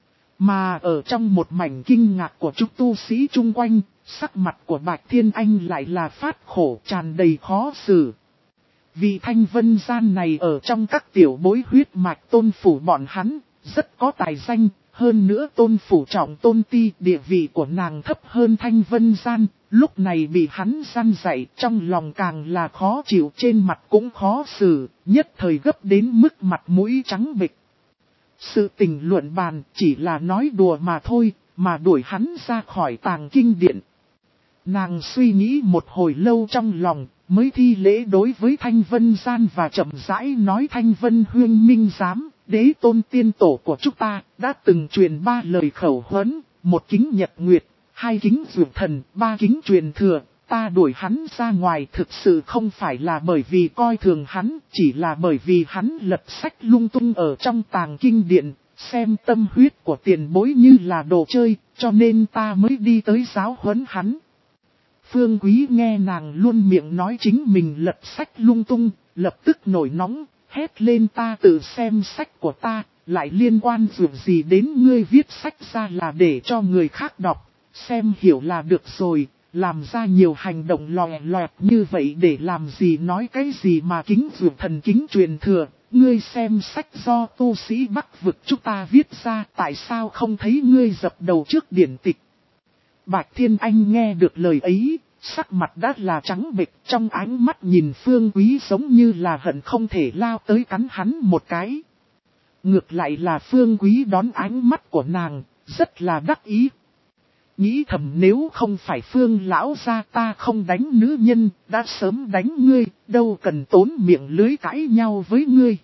Mà ở trong một mảnh kinh ngạc của chúng tu sĩ chung quanh, sắc mặt của Bạch Thiên Anh lại là phát khổ tràn đầy khó xử. Vì Thanh Vân Gian này ở trong các tiểu bối huyết mạch tôn phủ bọn hắn, rất có tài danh, hơn nữa tôn phủ trọng tôn ti địa vị của nàng thấp hơn Thanh Vân Gian, lúc này bị hắn gian dạy trong lòng càng là khó chịu trên mặt cũng khó xử, nhất thời gấp đến mức mặt mũi trắng bệch. Sự tình luận bàn chỉ là nói đùa mà thôi, mà đuổi hắn ra khỏi tàng kinh điện. Nàng suy nghĩ một hồi lâu trong lòng, mới thi lễ đối với Thanh Vân Gian và chậm rãi nói Thanh Vân Huyên minh giám, đế tôn tiên tổ của chúng ta, đã từng truyền ba lời khẩu huấn, một kính nhật nguyệt, hai kính dược thần, ba kính truyền thừa, ta đuổi hắn ra ngoài thực sự không phải là bởi vì coi thường hắn, chỉ là bởi vì hắn lật sách lung tung ở trong tàng kinh điện, xem tâm huyết của tiền bối như là đồ chơi, cho nên ta mới đi tới giáo huấn hắn. Phương Quý nghe nàng luôn miệng nói chính mình lật sách lung tung, lập tức nổi nóng, hét lên ta tự xem sách của ta, lại liên quan dù gì đến ngươi viết sách ra là để cho người khác đọc, xem hiểu là được rồi, làm ra nhiều hành động lòe loẹt như vậy để làm gì nói cái gì mà kính dược thần kính truyền thừa, ngươi xem sách do tu sĩ Bắc vực chúng ta viết ra tại sao không thấy ngươi dập đầu trước điển tịch. Bạch Thiên Anh nghe được lời ấy, sắc mặt đã là trắng bệch, trong ánh mắt nhìn Phương Quý giống như là hận không thể lao tới cắn hắn một cái. Ngược lại là Phương Quý đón ánh mắt của nàng, rất là đắc ý. Nghĩ thầm nếu không phải Phương lão gia ta không đánh nữ nhân, đã sớm đánh ngươi, đâu cần tốn miệng lưới cãi nhau với ngươi.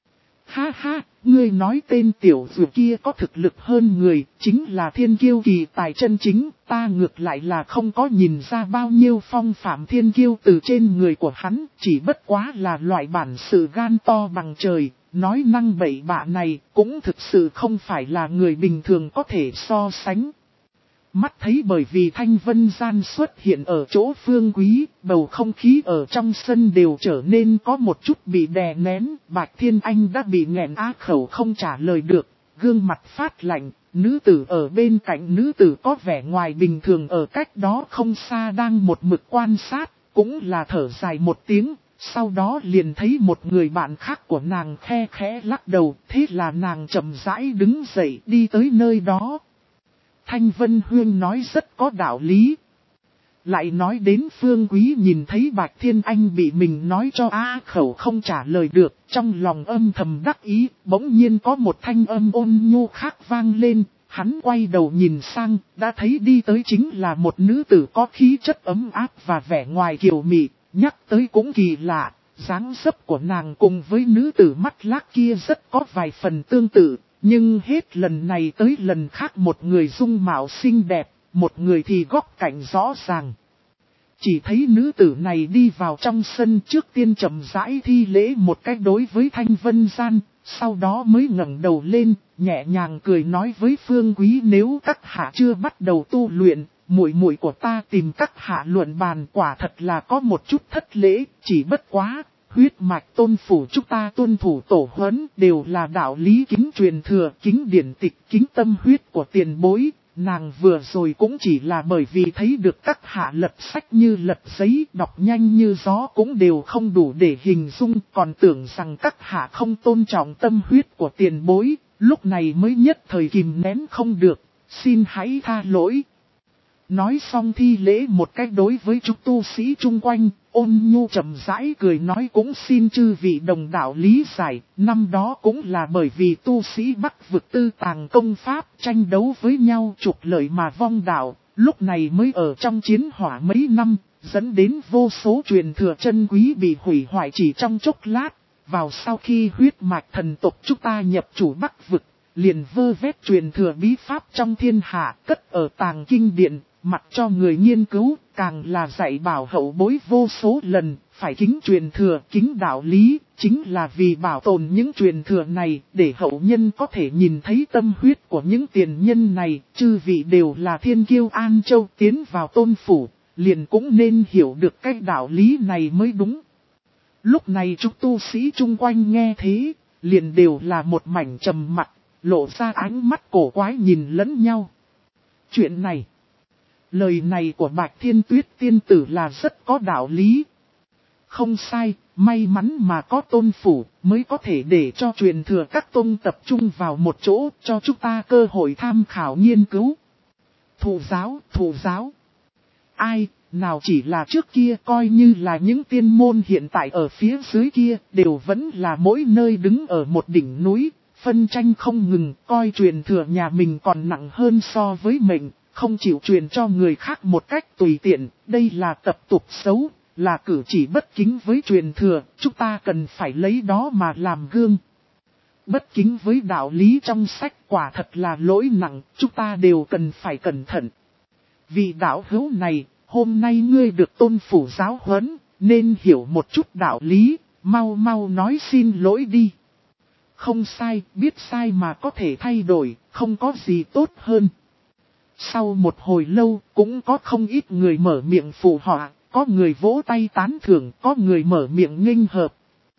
Ha ha, ngươi nói tên tiểu dụ kia có thực lực hơn người, chính là thiên kiêu kỳ tài chân chính, ta ngược lại là không có nhìn ra bao nhiêu phong phạm thiên kiêu từ trên người của hắn, chỉ bất quá là loại bản sự gan to bằng trời, nói năng bậy bạ này cũng thực sự không phải là người bình thường có thể so sánh. Mắt thấy bởi vì Thanh Vân Gian xuất hiện ở chỗ Phương Quý, bầu không khí ở trong sân đều trở nên có một chút bị đè nén, Bạch Thiên Anh đã bị nghẹn á khẩu không trả lời được, gương mặt phát lạnh, nữ tử ở bên cạnh nữ tử có vẻ ngoài bình thường ở cách đó không xa đang một mực quan sát, cũng là thở dài một tiếng, sau đó liền thấy một người bạn khác của nàng khe khẽ lắc đầu, thế là nàng chậm rãi đứng dậy đi tới nơi đó. Thanh Vân Huyên nói rất có đạo lý. Lại nói đến Phương Quý nhìn thấy Bạch Thiên Anh bị mình nói cho á khẩu không trả lời được, trong lòng âm thầm đắc ý, bỗng nhiên có một thanh âm ôn nhu khác vang lên, hắn quay đầu nhìn sang, đã thấy đi tới chính là một nữ tử có khí chất ấm áp và vẻ ngoài kiều mị, nhắc tới cũng kỳ lạ, dáng dấp của nàng cùng với nữ tử mắt lác kia rất có vài phần tương tự. Nhưng hết lần này tới lần khác một người dung mạo xinh đẹp, một người thì góc cạnh rõ ràng. Chỉ thấy nữ tử này đi vào trong sân trước tiên chậm rãi thi lễ một cách đối với Thanh Vân Gian, sau đó mới ngẩng đầu lên, nhẹ nhàng cười nói với Phương Quý nếu các hạ chưa bắt đầu tu luyện, muội muội của ta tìm các hạ luận bàn quả thật là có một chút thất lễ, chỉ bất quá. huyết mạch tôn phủ chúng ta tuân thủ tổ huấn đều là đạo lý kính truyền thừa, kính điển tịch, kính tâm huyết của tiền bối. Nàng vừa rồi cũng chỉ là bởi vì thấy được các hạ lật sách như lật giấy, đọc nhanh như gió cũng đều không đủ để hình dung, còn tưởng rằng các hạ không tôn trọng tâm huyết của tiền bối, lúc này mới nhất thời kìm nén không được, xin hãy tha lỗi. Nói xong thi lễ một cách đối với chúng tu sĩ chung quanh, Ôn Nhu chậm rãi cười nói cũng xin chư vị đồng đạo lý giải, năm đó cũng là bởi vì tu sĩ Bắc vực tư tàng công pháp tranh đấu với nhau trục lợi mà vong đạo, lúc này mới ở trong chiến hỏa mấy năm, dẫn đến vô số truyền thừa chân quý bị hủy hoại chỉ trong chốc lát, vào sau khi huyết mạch thần tộc chúng ta nhập chủ Bắc vực, liền vơ vét truyền thừa bí pháp trong thiên hạ cất ở tàng kinh điện. Mặc cho người nghiên cứu, càng là dạy bảo hậu bối vô số lần, phải kính truyền thừa, kính đạo lý, chính là vì bảo tồn những truyền thừa này, để hậu nhân có thể nhìn thấy tâm huyết của những tiền nhân này, chư vị đều là thiên kiêu An Châu tiến vào tôn phủ, liền cũng nên hiểu được cái đạo lý này mới đúng. Lúc này chúng tu sĩ chung quanh nghe thế, liền đều là một mảnh trầm mặc, lộ ra ánh mắt cổ quái nhìn lẫn nhau. Chuyện này, lời này của Bạch Thiên Tuyết tiên tử là rất có đạo lý. Không sai, may mắn mà có tôn phủ mới có thể để cho truyền thừa các tôn tập trung vào một chỗ cho chúng ta cơ hội tham khảo nghiên cứu. Thụ giáo, thụ giáo. Ai, nào chỉ là trước kia coi như là những tiên môn hiện tại ở phía dưới kia đều vẫn là mỗi nơi đứng ở một đỉnh núi, phân tranh không ngừng, coi truyền thừa nhà mình còn nặng hơn so với mình. Không chịu truyền cho người khác một cách tùy tiện, đây là tập tục xấu, là cử chỉ bất kính với truyền thừa, chúng ta cần phải lấy đó mà làm gương. Bất kính với đạo lý trong sách quả thật là lỗi nặng, chúng ta đều cần phải cẩn thận. Vì đạo hữu này, hôm nay ngươi được tôn phủ giáo huấn, nên hiểu một chút đạo lý, mau mau nói xin lỗi đi. Không sai, biết sai mà có thể thay đổi, không có gì tốt hơn. Sau một hồi lâu, cũng có không ít người mở miệng phụ họa, có người vỗ tay tán thưởng, có người mở miệng nghênh hợp.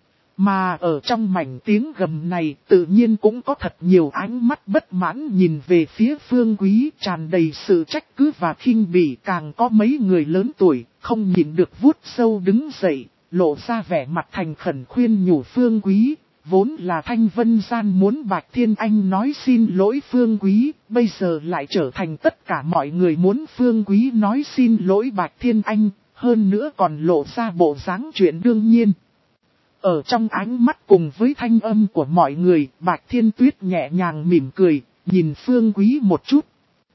Mà ở trong mảnh tiếng gầm này, tự nhiên cũng có thật nhiều ánh mắt bất mãn nhìn về phía Phương Quý, tràn đầy sự trách cứ và khinh bỉ. Càng có mấy người lớn tuổi, không nhịn được vuốt sâu đứng dậy, lộ ra vẻ mặt thành khẩn khuyên nhủ Phương Quý. Vốn là Thanh Vân Gian muốn Bạch Thiên Anh nói xin lỗi Phương Quý, bây giờ lại trở thành tất cả mọi người muốn Phương Quý nói xin lỗi Bạch Thiên Anh, hơn nữa còn lộ ra bộ dáng chuyện đương nhiên. Ở trong ánh mắt cùng với thanh âm của mọi người, Bạch Thiên Tuyết nhẹ nhàng mỉm cười, nhìn Phương Quý một chút.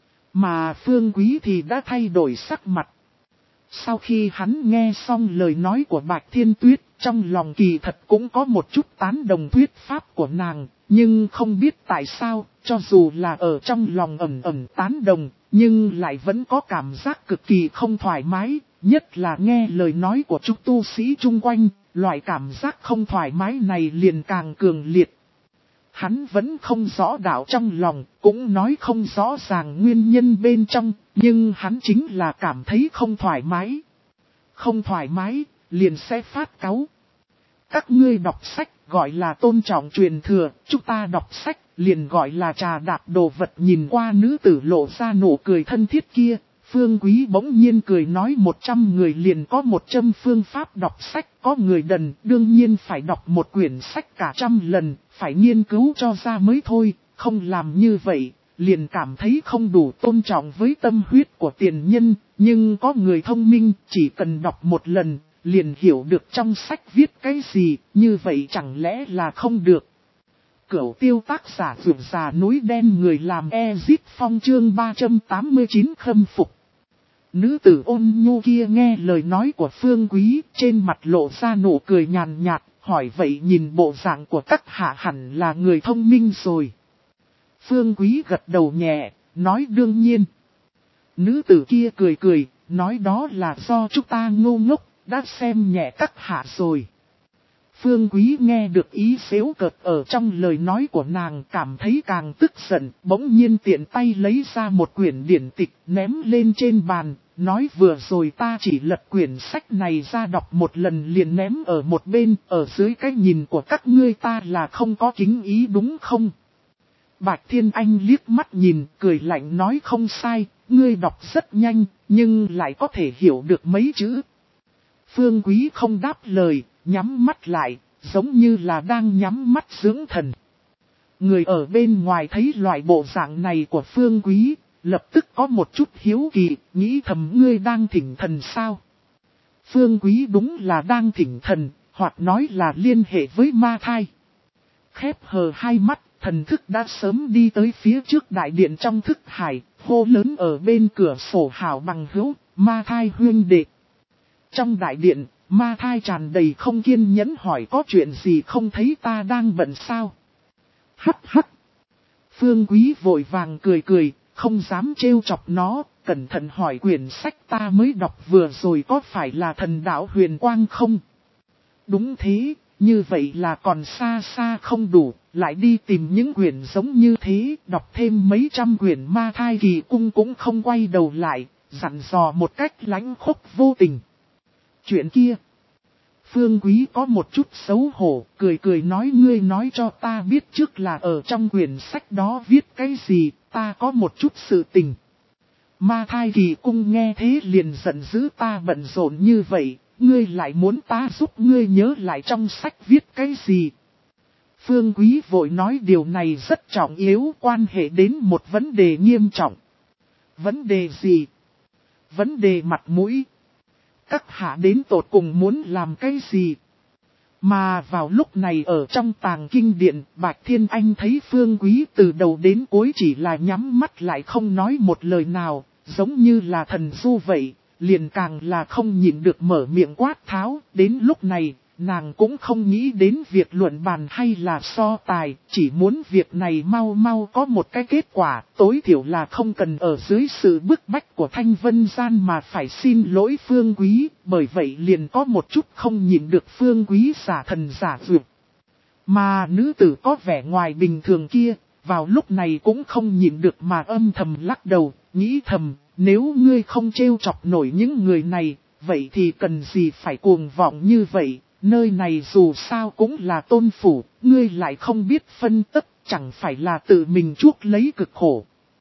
Mà Phương Quý thì đã thay đổi sắc mặt. Sau khi hắn nghe xong lời nói của Bạch Thiên Tuyết, trong lòng kỳ thật cũng có một chút tán đồng thuyết pháp của nàng, nhưng không biết tại sao, cho dù là ở trong lòng ẩn ẩn tán đồng, nhưng lại vẫn có cảm giác cực kỳ không thoải mái, nhất là nghe lời nói của chúng tu sĩ chung quanh, loại cảm giác không thoải mái này liền càng cường liệt. Hắn vẫn không rõ đạo trong lòng, cũng nói không rõ ràng nguyên nhân bên trong, nhưng hắn chính là cảm thấy không thoải mái. Không thoải mái, liền sẽ phát cáu. Các ngươi đọc sách gọi là tôn trọng truyền thừa, chúng ta đọc sách liền gọi là trà đạp đồ vật. Nhìn qua nữ tử lộ ra nụ cười thân thiết kia, Phương Quý bỗng nhiên cười nói một trăm người liền có một trăm phương pháp đọc sách, có người đần đương nhiên phải đọc một quyển sách cả trăm lần, phải nghiên cứu cho ra mới thôi, không làm như vậy, liền cảm thấy không đủ tôn trọng với tâm huyết của tiền nhân, nhưng có người thông minh chỉ cần đọc một lần, liền hiểu được trong sách viết cái gì, như vậy chẳng lẽ là không được. Cửu Tiêu tác giả Vượt Già Núi Đen người làm Ezip Phong chương ba trăm tám mươi chín khâm phục. Nữ tử Ôn Nhu kia nghe lời nói của Phương Quý, trên mặt lộ ra nụ cười nhàn nhạt, hỏi vậy nhìn bộ dạng của các hạ hẳn là người thông minh rồi. Phương Quý gật đầu nhẹ, nói đương nhiên. Nữ tử kia cười cười, nói đó là do chúng ta ngu ngốc, đã xem nhẹ các hạ rồi. Phương Quý nghe được ý xéo cợt ở trong lời nói của nàng, cảm thấy càng tức giận, bỗng nhiên tiện tay lấy ra một quyển điển tịch ném lên trên bàn, nói vừa rồi ta chỉ lật quyển sách này ra đọc một lần liền ném ở một bên, ở dưới cái nhìn của các ngươi ta là không có kính ý đúng không? Bạch Thiên Anh liếc mắt nhìn, cười lạnh nói không sai, ngươi đọc rất nhanh, nhưng lại có thể hiểu được mấy chữ. Phương Quý không đáp lời, nhắm mắt lại, giống như là đang nhắm mắt dưỡng thần. Người ở bên ngoài thấy loại bộ dạng này của Phương Quý, lập tức có một chút hiếu kỳ, nghĩ thầm ngươi đang thỉnh thần sao? Phương Quý đúng là đang thỉnh thần, hoặc nói là liên hệ với ma thai. Khép hờ hai mắt, thần thức đã sớm đi tới phía trước đại điện trong thức hải, hô lớn ở bên cửa sổ hảo bằng hữu, ma thai huyên đệ. Trong đại điện, ma thai tràn đầy không kiên nhẫn hỏi có chuyện gì không thấy ta đang bận sao? Hắc hắc. Phương Quý vội vàng cười cười, không dám trêu chọc nó, cẩn thận hỏi quyển sách ta mới đọc vừa rồi có phải là thần đạo huyền quang không? Đúng thế, như vậy là còn xa xa không đủ, lại đi tìm những quyển giống như thế, đọc thêm mấy trăm quyển ma thai kỳ cung cũng không quay đầu lại, dặn dò một cách lãnh khốc vô tình. Chuyện kia. Phương Quý có một chút xấu hổ, cười cười nói ngươi nói cho ta biết trước là ở trong quyển sách đó viết cái gì, ta có một chút sự tình. Ma thai kỳ cung nghe thế liền giận dữ ta bận rộn như vậy, ngươi lại muốn ta giúp ngươi nhớ lại trong sách viết cái gì. Phương Quý vội nói điều này rất trọng yếu, quan hệ đến một vấn đề nghiêm trọng. Vấn đề gì? Vấn đề mặt mũi. Các hạ đến tột cùng muốn làm cái gì? Mà vào lúc này ở trong tàng kinh điện, Bạch Thiên Anh thấy Phương Quý từ đầu đến cuối chỉ là nhắm mắt lại không nói một lời nào, giống như là thần du vậy, liền càng là không nhịn được mở miệng quát tháo. Đến lúc này, nàng cũng không nghĩ đến việc luận bàn hay là so tài, chỉ muốn việc này mau mau có một cái kết quả, tối thiểu là không cần ở dưới sự bức bách của Thanh Vân Gian mà phải xin lỗi Phương Quý, bởi vậy liền có một chút không nhịn được Phương Quý giả thần giả dược. Mà nữ tử có vẻ ngoài bình thường kia, vào lúc này cũng không nhịn được mà âm thầm lắc đầu, nghĩ thầm, nếu ngươi không trêu chọc nổi những người này, vậy thì cần gì phải cuồng vọng như vậy. Nơi này dù sao cũng là tôn phủ, ngươi lại không biết phân tích, chẳng phải là tự mình chuốc lấy cực khổ.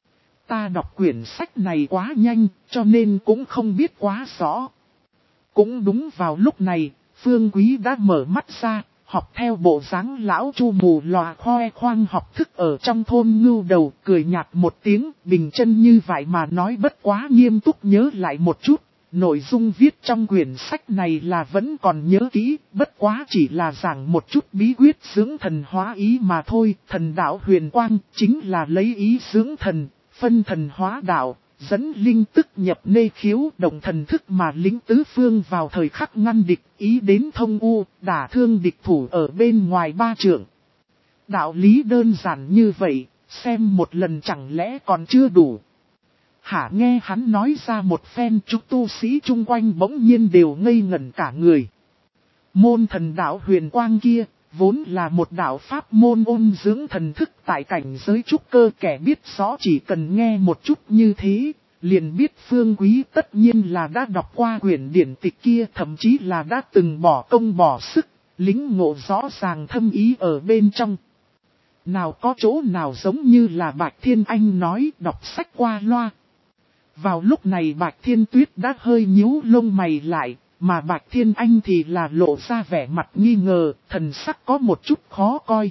Ta đọc quyển sách này quá nhanh, cho nên cũng không biết quá rõ. Cũng đúng vào lúc này, Phương Quý đã mở mắt ra, học theo bộ dáng lão Chu mù lòa khoe khoang học thức ở trong thôn ngưu đầu, cười nhạt một tiếng, bình chân như vậy mà nói bất quá nghiêm túc nhớ lại một chút. Nội dung viết trong quyển sách này là vẫn còn nhớ kỹ, bất quá chỉ là giảng một chút bí quyết dưỡng thần hóa ý mà thôi. Thần đạo huyền quang chính là lấy ý dưỡng thần, phân thần hóa đạo, dẫn linh tức nhập nê khiếu, động thần thức mà lính tứ phương vào thời khắc ngăn địch, ý đến thông u, đả thương địch thủ ở bên ngoài ba trượng. Đạo lý đơn giản như vậy, xem một lần chẳng lẽ còn chưa đủ. Hả nghe hắn nói ra một phen, chúng tu sĩ chung quanh bỗng nhiên đều ngây ngẩn cả người. Môn thần đạo huyền quang kia, vốn là một đạo pháp môn ôn dưỡng thần thức tại cảnh giới trúc cơ, kẻ biết rõ chỉ cần nghe một chút như thế, liền biết Phương Quý tất nhiên là đã đọc qua quyển điển tịch kia, thậm chí là đã từng bỏ công bỏ sức, lính ngộ rõ ràng thâm ý ở bên trong. Nào có chỗ nào giống như là Bạch Thiên Anh nói đọc sách qua loa. Vào lúc này Bạch Thiên Tuyết đã hơi nhíu lông mày lại, mà Bạch Thiên Anh thì là lộ ra vẻ mặt nghi ngờ, thần sắc có một chút khó coi.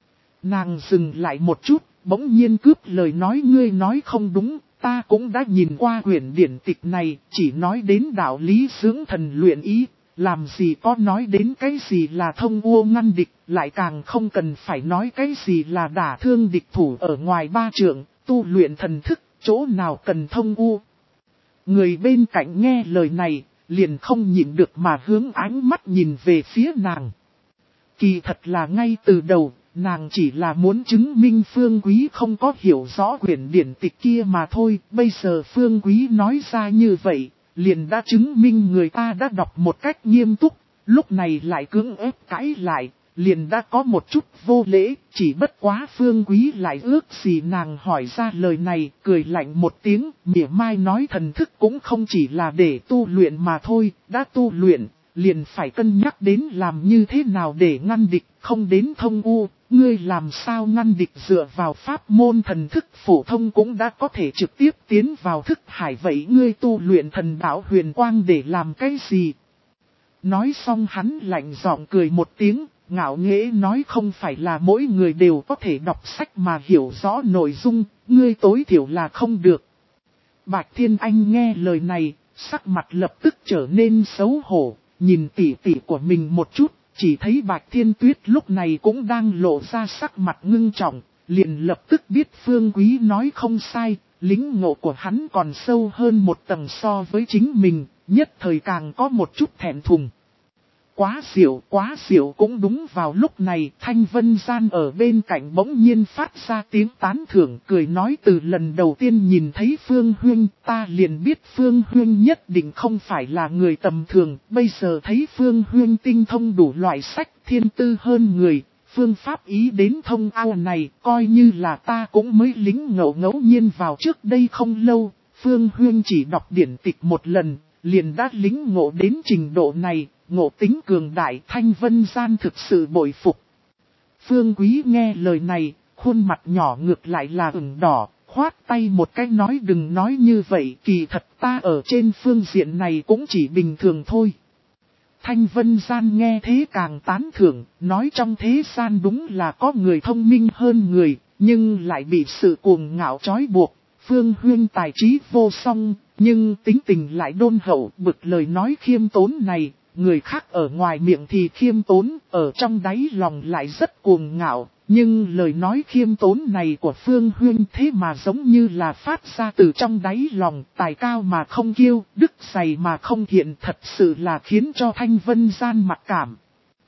Nàng dừng lại một chút, bỗng nhiên cướp lời nói ngươi nói không đúng, ta cũng đã nhìn qua quyển điển tịch này, chỉ nói đến đạo lý dưỡng thần luyện ý, làm gì có nói đến cái gì là thông u ngăn địch, lại càng không cần phải nói cái gì là đả thương địch thủ ở ngoài ba trượng, tu luyện thần thức. Chỗ nào cần thông u. Người bên cạnh nghe lời này, liền không nhịn được mà hướng ánh mắt nhìn về phía nàng. Kỳ thật là ngay từ đầu, nàng chỉ là muốn chứng minh Phương Quý không có hiểu rõ quyển điển tịch kia mà thôi. Bây giờ Phương Quý nói ra như vậy, liền đã chứng minh người ta đã đọc một cách nghiêm túc, lúc này lại cưỡng ép cãi lại, liền đã có một chút vô lễ, chỉ bất quá Phương Quý lại ước gì nàng hỏi ra lời này, cười lạnh một tiếng, mỉa mai nói thần thức cũng không chỉ là để tu luyện mà thôi, đã tu luyện, liền phải cân nhắc đến làm như thế nào để ngăn địch, không đến thông u, ngươi làm sao ngăn địch dựa vào pháp môn thần thức phổ thông cũng đã có thể trực tiếp tiến vào thức hải, vậy ngươi tu luyện thần đạo huyền quang để làm cái gì? Nói xong hắn lạnh giọng cười một tiếng, ngạo nghễ nói không phải là mỗi người đều có thể đọc sách mà hiểu rõ nội dung, ngươi tối thiểu là không được. Bạch Thiên Anh nghe lời này, sắc mặt lập tức trở nên xấu hổ, nhìn tỉ tỉ của mình một chút, chỉ thấy Bạch Thiên Tuyết lúc này cũng đang lộ ra sắc mặt ngưng trọng, liền lập tức biết Phương Quý nói không sai, lính ngộ của hắn còn sâu hơn một tầng so với chính mình, nhất thời càng có một chút thẹn thùng. Quá xỉu, quá xỉu. Cũng đúng vào lúc này, Thanh Vân Gian ở bên cạnh bỗng nhiên phát ra tiếng tán thưởng, cười nói từ lần đầu tiên nhìn thấy Phương Huynh, ta liền biết Phương Huynh nhất định không phải là người tầm thường, bây giờ thấy Phương Huynh tinh thông đủ loại sách, thiên tư hơn người, phương pháp ý đến thông ao này, coi như là ta cũng mới lính ngẫu ngẫu nhiên vào trước đây không lâu, Phương Huynh chỉ đọc điển tịch một lần, liền đã lính ngộ đến trình độ này. Ngộ tính cường đại, Thanh Vân Gian thực sự bội phục. Phương Quý nghe lời này, khuôn mặt nhỏ ngược lại là ửng đỏ, khoát tay một cái nói đừng nói như vậy, kỳ thật ta ở trên phương diện này cũng chỉ bình thường thôi. Thanh Vân Gian nghe thế càng tán thưởng, nói trong thế gian đúng là có người thông minh hơn người, nhưng lại bị sự cuồng ngạo trói buộc. Phương Huynh tài trí vô song, nhưng tính tình lại đôn hậu, bực lời nói khiêm tốn này. Người khác ở ngoài miệng thì khiêm tốn, ở trong đáy lòng lại rất cuồng ngạo, nhưng lời nói khiêm tốn này của Phương Huynh thế mà giống như là phát ra từ trong đáy lòng, tài cao mà không kiêu, đức dày mà không hiện, thật sự là khiến cho Thanh Vân Gian mặc cảm.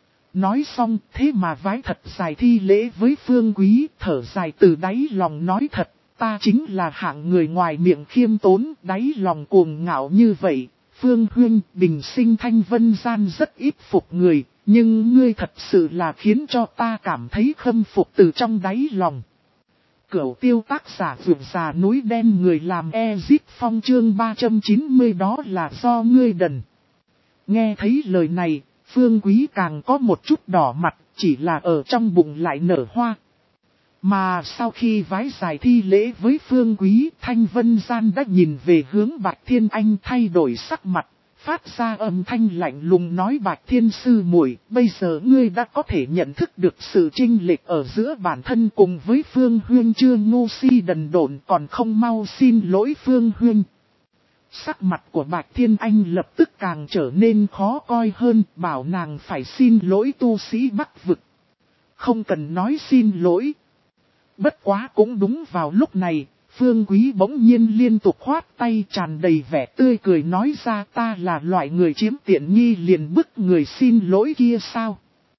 Nói xong thế mà vái thật dài thi lễ với Phương Quý, thở dài từ đáy lòng nói thật, ta chính là hạng người ngoài miệng khiêm tốn, đáy lòng cuồng ngạo như vậy. Phương Huynh, bình sinh Thanh Vân Gian rất ít phục người, nhưng ngươi thật sự là khiến cho ta cảm thấy khâm phục từ trong đáy lòng. Cửu tiêu tác giả vượt già núi đen người làm Ezip Phong chương ba trăm chín mươi đó là do ngươi đần. Nghe thấy lời này, Phương Quý càng có một chút đỏ mặt, chỉ là ở trong bụng lại nở hoa. Mà sau khi vái giải thi lễ với Phương Quý, Thanh Vân Gian đã nhìn về hướng Bạch Thiên Anh thay đổi sắc mặt, phát ra âm thanh lạnh lùng nói Bạch Thiên sư muội, bây giờ ngươi đã có thể nhận thức được sự chênh lệch ở giữa bản thân cùng với Phương Huynh chưa, ngu si đần độn, còn không mau xin lỗi Phương Huynh. Sắc mặt của Bạch Thiên Anh lập tức càng trở nên khó coi hơn, bảo nàng phải xin lỗi tu sĩ Bắc vực. Không cần nói xin lỗi. Bất quá cũng đúng vào lúc này, Phương Quý bỗng nhiên liên tục khoát tay tràn đầy vẻ tươi cười nói ra ta là loại người chiếm tiện nghi liền bức người xin lỗi kia sao.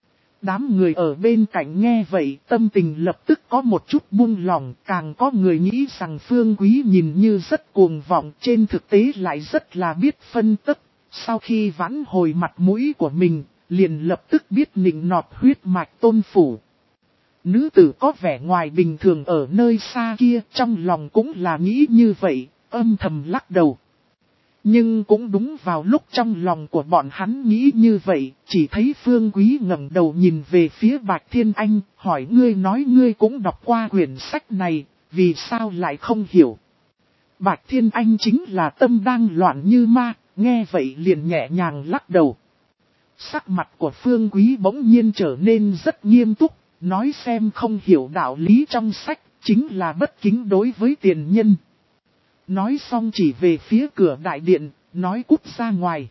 Đám người ở bên cạnh nghe vậy tâm tình lập tức có một chút buông lòng, càng có người nghĩ rằng Phương Quý nhìn như rất cuồng vọng trên thực tế lại rất là biết phân tích. Sau khi vãn hồi mặt mũi của mình, liền lập tức biết nịnh nọt huyết mạch tôn phủ. Nữ tử có vẻ ngoài bình thường ở nơi xa kia, trong lòng cũng là nghĩ như vậy, âm thầm lắc đầu. Nhưng cũng đúng vào lúc trong lòng của bọn hắn nghĩ như vậy, chỉ thấy Phương Quý ngẩng đầu nhìn về phía Bạch Thiên Anh, hỏi ngươi nói ngươi cũng đọc qua quyển sách này, vì sao lại không hiểu. Bạch Thiên Anh chính là tâm đang loạn như ma, nghe vậy liền nhẹ nhàng lắc đầu. Sắc mặt của Phương Quý bỗng nhiên trở nên rất nghiêm túc. Nói xem không hiểu đạo lý trong sách, chính là bất kính đối với tiền nhân. Nói xong chỉ về phía cửa đại điện, nói cút ra ngoài.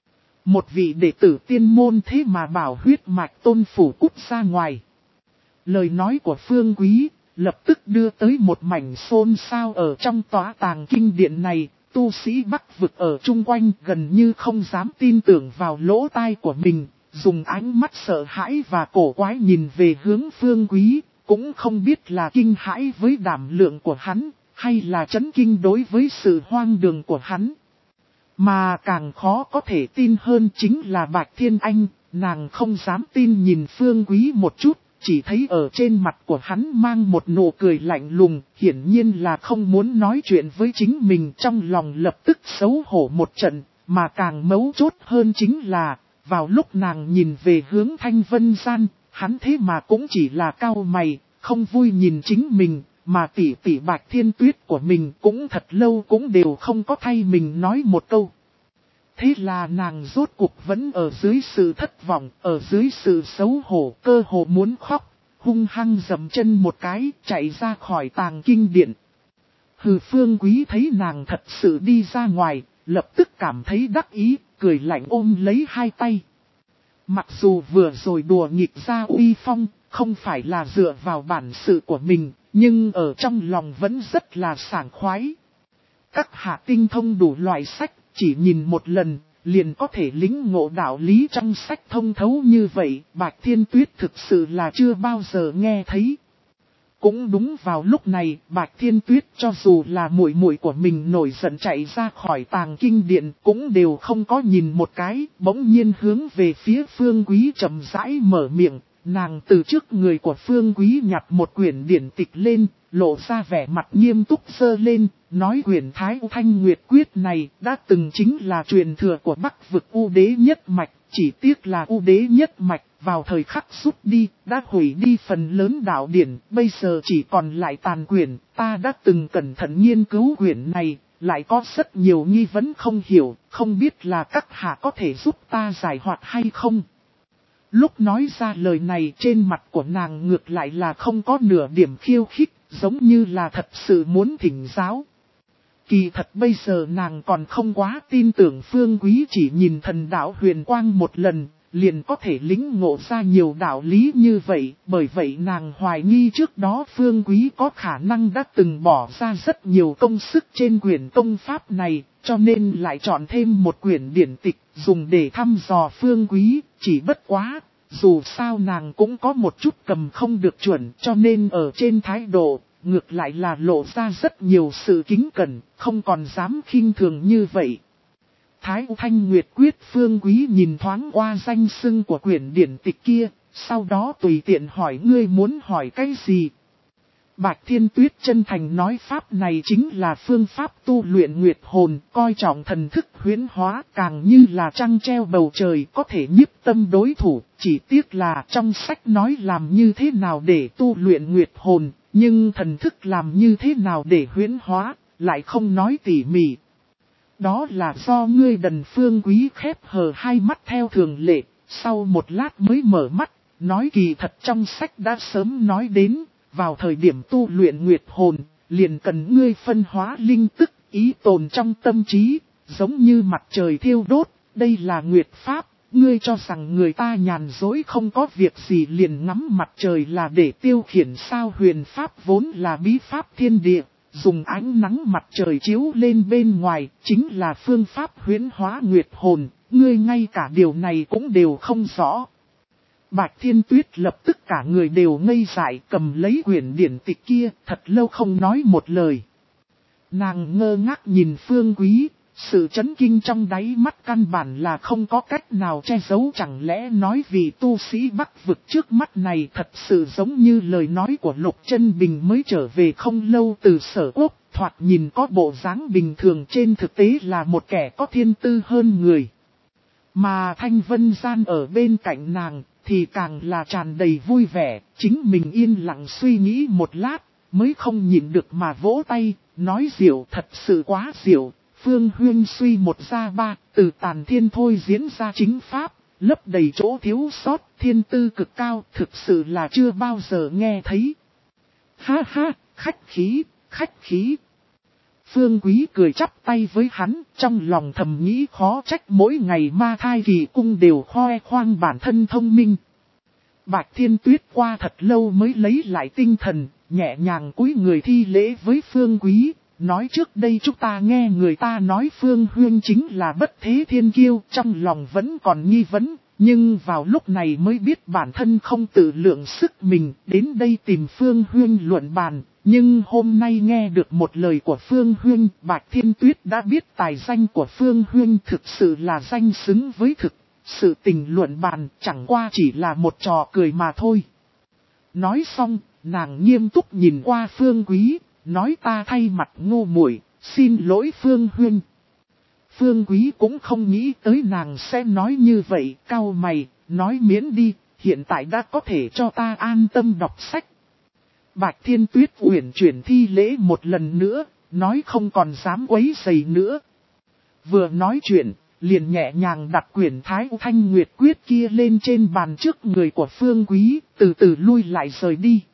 Một vị đệ tử tiên môn thế mà bảo huyết mạch tôn phủ cút ra ngoài. Lời nói của Phương Quý, lập tức đưa tới một mảnh xôn xao ở trong tòa tàng kinh điện này. Tu sĩ Bắc vực ở chung quanh gần như không dám tin tưởng vào lỗ tai của mình. Dùng ánh mắt sợ hãi và cổ quái nhìn về hướng Phương Quý, cũng không biết là kinh hãi với đảm lượng của hắn, hay là chấn kinh đối với sự hoang đường của hắn. Mà càng khó có thể tin hơn chính là Bạch Thiên Anh, nàng không dám tin nhìn Phương Quý một chút, chỉ thấy ở trên mặt của hắn mang một nụ cười lạnh lùng, hiển nhiên là không muốn nói chuyện với chính mình, trong lòng lập tức xấu hổ một trận, mà càng mấu chốt hơn chính là, vào lúc nàng nhìn về hướng Thanh Vân Gian, hắn thế mà cũng chỉ là cau mày, không vui nhìn chính mình, mà tỷ tỷ Bạch Thiên Tuyết của mình cũng thật lâu cũng đều không có thay mình nói một câu. Thế là nàng rốt cuộc vẫn ở dưới sự thất vọng, ở dưới sự xấu hổ, cơ hồ muốn khóc, hung hăng dầm chân một cái, chạy ra khỏi tàng kinh điện. Hừ, Phương Quý thấy nàng thật sự đi ra ngoài, lập tức cảm thấy đắc ý, cười lạnh ôm lấy hai tay. Mặc dù vừa rồi đùa nghịch ra uy phong, không phải là dựa vào bản sự của mình, nhưng ở trong lòng vẫn rất là sảng khoái. Các hạ tinh thông đủ loại sách, chỉ nhìn một lần, liền có thể lĩnh ngộ đạo lý trong sách thông thấu như vậy, Bạch Thiên Tuyết thực sự là chưa bao giờ nghe thấy. Cũng đúng vào lúc này, Bạch Thiên Tuyết cho dù là muội muội của mình nổi giận chạy ra khỏi tàng kinh điện cũng đều không có nhìn một cái, bỗng nhiên hướng về phía Phương Quý chậm rãi mở miệng, nàng từ trước người của Phương Quý nhặt một quyển điển tịch lên, lộ ra vẻ mặt nghiêm túc sơ lên, nói quyển Thái U Thanh Nguyệt Quyết này đã từng chính là truyền thừa của Bắc vực U Đế nhất mạch, chỉ tiếc là U Đế nhất mạch vào thời khắc rút đi, đã hủy đi phần lớn đạo điển, bây giờ chỉ còn lại tàn quyển, ta đã từng cẩn thận nghiên cứu quyển này, lại có rất nhiều nghi vấn không hiểu, không biết là các hạ có thể giúp ta giải hoạt hay không. Lúc nói ra lời này trên mặt của nàng ngược lại là không có nửa điểm khiêu khích, giống như là thật sự muốn thỉnh giáo. Kỳ thật bây giờ nàng còn không quá tin tưởng Phương Quý chỉ nhìn thần đạo huyền quang một lần, liền có thể lĩnh ngộ ra nhiều đạo lý như vậy, bởi vậy nàng hoài nghi trước đó Phương Quý có khả năng đã từng bỏ ra rất nhiều công sức trên quyển công pháp này, cho nên lại chọn thêm một quyển điển tịch dùng để thăm dò Phương Quý, chỉ bất quá, dù sao nàng cũng có một chút cầm không được chuẩn cho nên ở trên thái độ, ngược lại là lộ ra rất nhiều sự kính cẩn, không còn dám khinh thường như vậy. Thái U Thanh Nguyệt Quyết Phương Quý nhìn thoáng qua danh xưng của quyển điển tịch kia, sau đó tùy tiện hỏi ngươi muốn hỏi cái gì. Bạch Thiên Tuyết chân thành nói pháp này chính là phương pháp tu luyện nguyệt hồn, coi trọng thần thức huyễn hóa, càng như là trăng treo bầu trời có thể nhiếp tâm đối thủ, chỉ tiếc là trong sách nói làm như thế nào để tu luyện nguyệt hồn, nhưng thần thức làm như thế nào để huyễn hóa, lại không nói tỉ mỉ. Đó là do ngươi Đần. Phương Quý khép hờ hai mắt theo thường lệ, sau một lát mới mở mắt, nói kỳ thật trong sách đã sớm nói đến, vào thời điểm tu luyện nguyệt hồn, liền cần ngươi phân hóa linh tức, ý tồn trong tâm trí, giống như mặt trời thiêu đốt, đây là nguyệt pháp, ngươi cho rằng người ta nhàn dối không có việc gì liền ngắm mặt trời là để tiêu khiển sao. Huyền pháp vốn là bí pháp thiên địa. Dùng ánh nắng mặt trời chiếu lên bên ngoài, chính là phương pháp huyễn hóa nguyệt hồn, ngươi ngay cả điều này cũng đều không rõ. Bạch Thiên Tuyết lập tức cả người đều ngây dại cầm lấy quyển điển tịch kia, thật lâu không nói một lời. Nàng ngơ ngác nhìn Phương Quý, sự chấn kinh trong đáy mắt căn bản là không có cách nào che giấu, chẳng lẽ nói vì tu sĩ Bắc vực trước mắt này thật sự giống như lời nói của Lục Chân Bình mới trở về không lâu từ Sở Quốc, thoạt nhìn có bộ dáng bình thường trên thực tế là một kẻ có thiên tư hơn người. Mà Thanh Vân Gian ở bên cạnh nàng thì càng là tràn đầy vui vẻ, chính mình yên lặng suy nghĩ một lát, mới không nhịn được mà vỗ tay, nói diệu, thật sự quá diệu. Phương Huyên suy một ra ba, từ tàn thiên thôi diễn ra chính pháp, lấp đầy chỗ thiếu sót, thiên tư cực cao, thực sự là chưa bao giờ nghe thấy. Ha ha, khách khí, khách khí. Phương Quý cười chắp tay với hắn, trong lòng thầm nghĩ khó trách mỗi ngày ma thai kỳ cung đều khoe khoang bản thân thông minh. Bạch Thiên Tuyết qua thật lâu mới lấy lại tinh thần, nhẹ nhàng cúi người thi lễ với Phương Quý. Nói trước đây chúng ta nghe người ta nói Phương Huyên chính là bất thế thiên kiêu, trong lòng vẫn còn nghi vấn, nhưng vào lúc này mới biết bản thân không tự lượng sức mình, đến đây tìm Phương Huyên luận bàn. Nhưng hôm nay nghe được một lời của Phương Huyên, Bạch Thiên Tuyết đã biết tài danh của Phương Huyên thực sự là danh xứng với thực. sự tình luận bàn chẳng qua chỉ là một trò cười mà thôi. Nói xong, nàng nghiêm túc nhìn qua Phương Quý, nói ta thay mặt Ngô muội, xin lỗi Phương huynh. Phương Quý cũng không nghĩ tới nàng sẽ nói như vậy, cau mày, nói miễn đi, hiện tại đã có thể cho ta an tâm đọc sách. Bạch Thiên Tuyết uyển chuyển thi lễ một lần nữa, nói không còn dám quấy rầy nữa. Vừa nói chuyện, liền nhẹ nhàng đặt quyển Thái Thanh Nguyệt Quyết kia lên trên bàn trước người của Phương Quý, từ từ lui lại rời đi.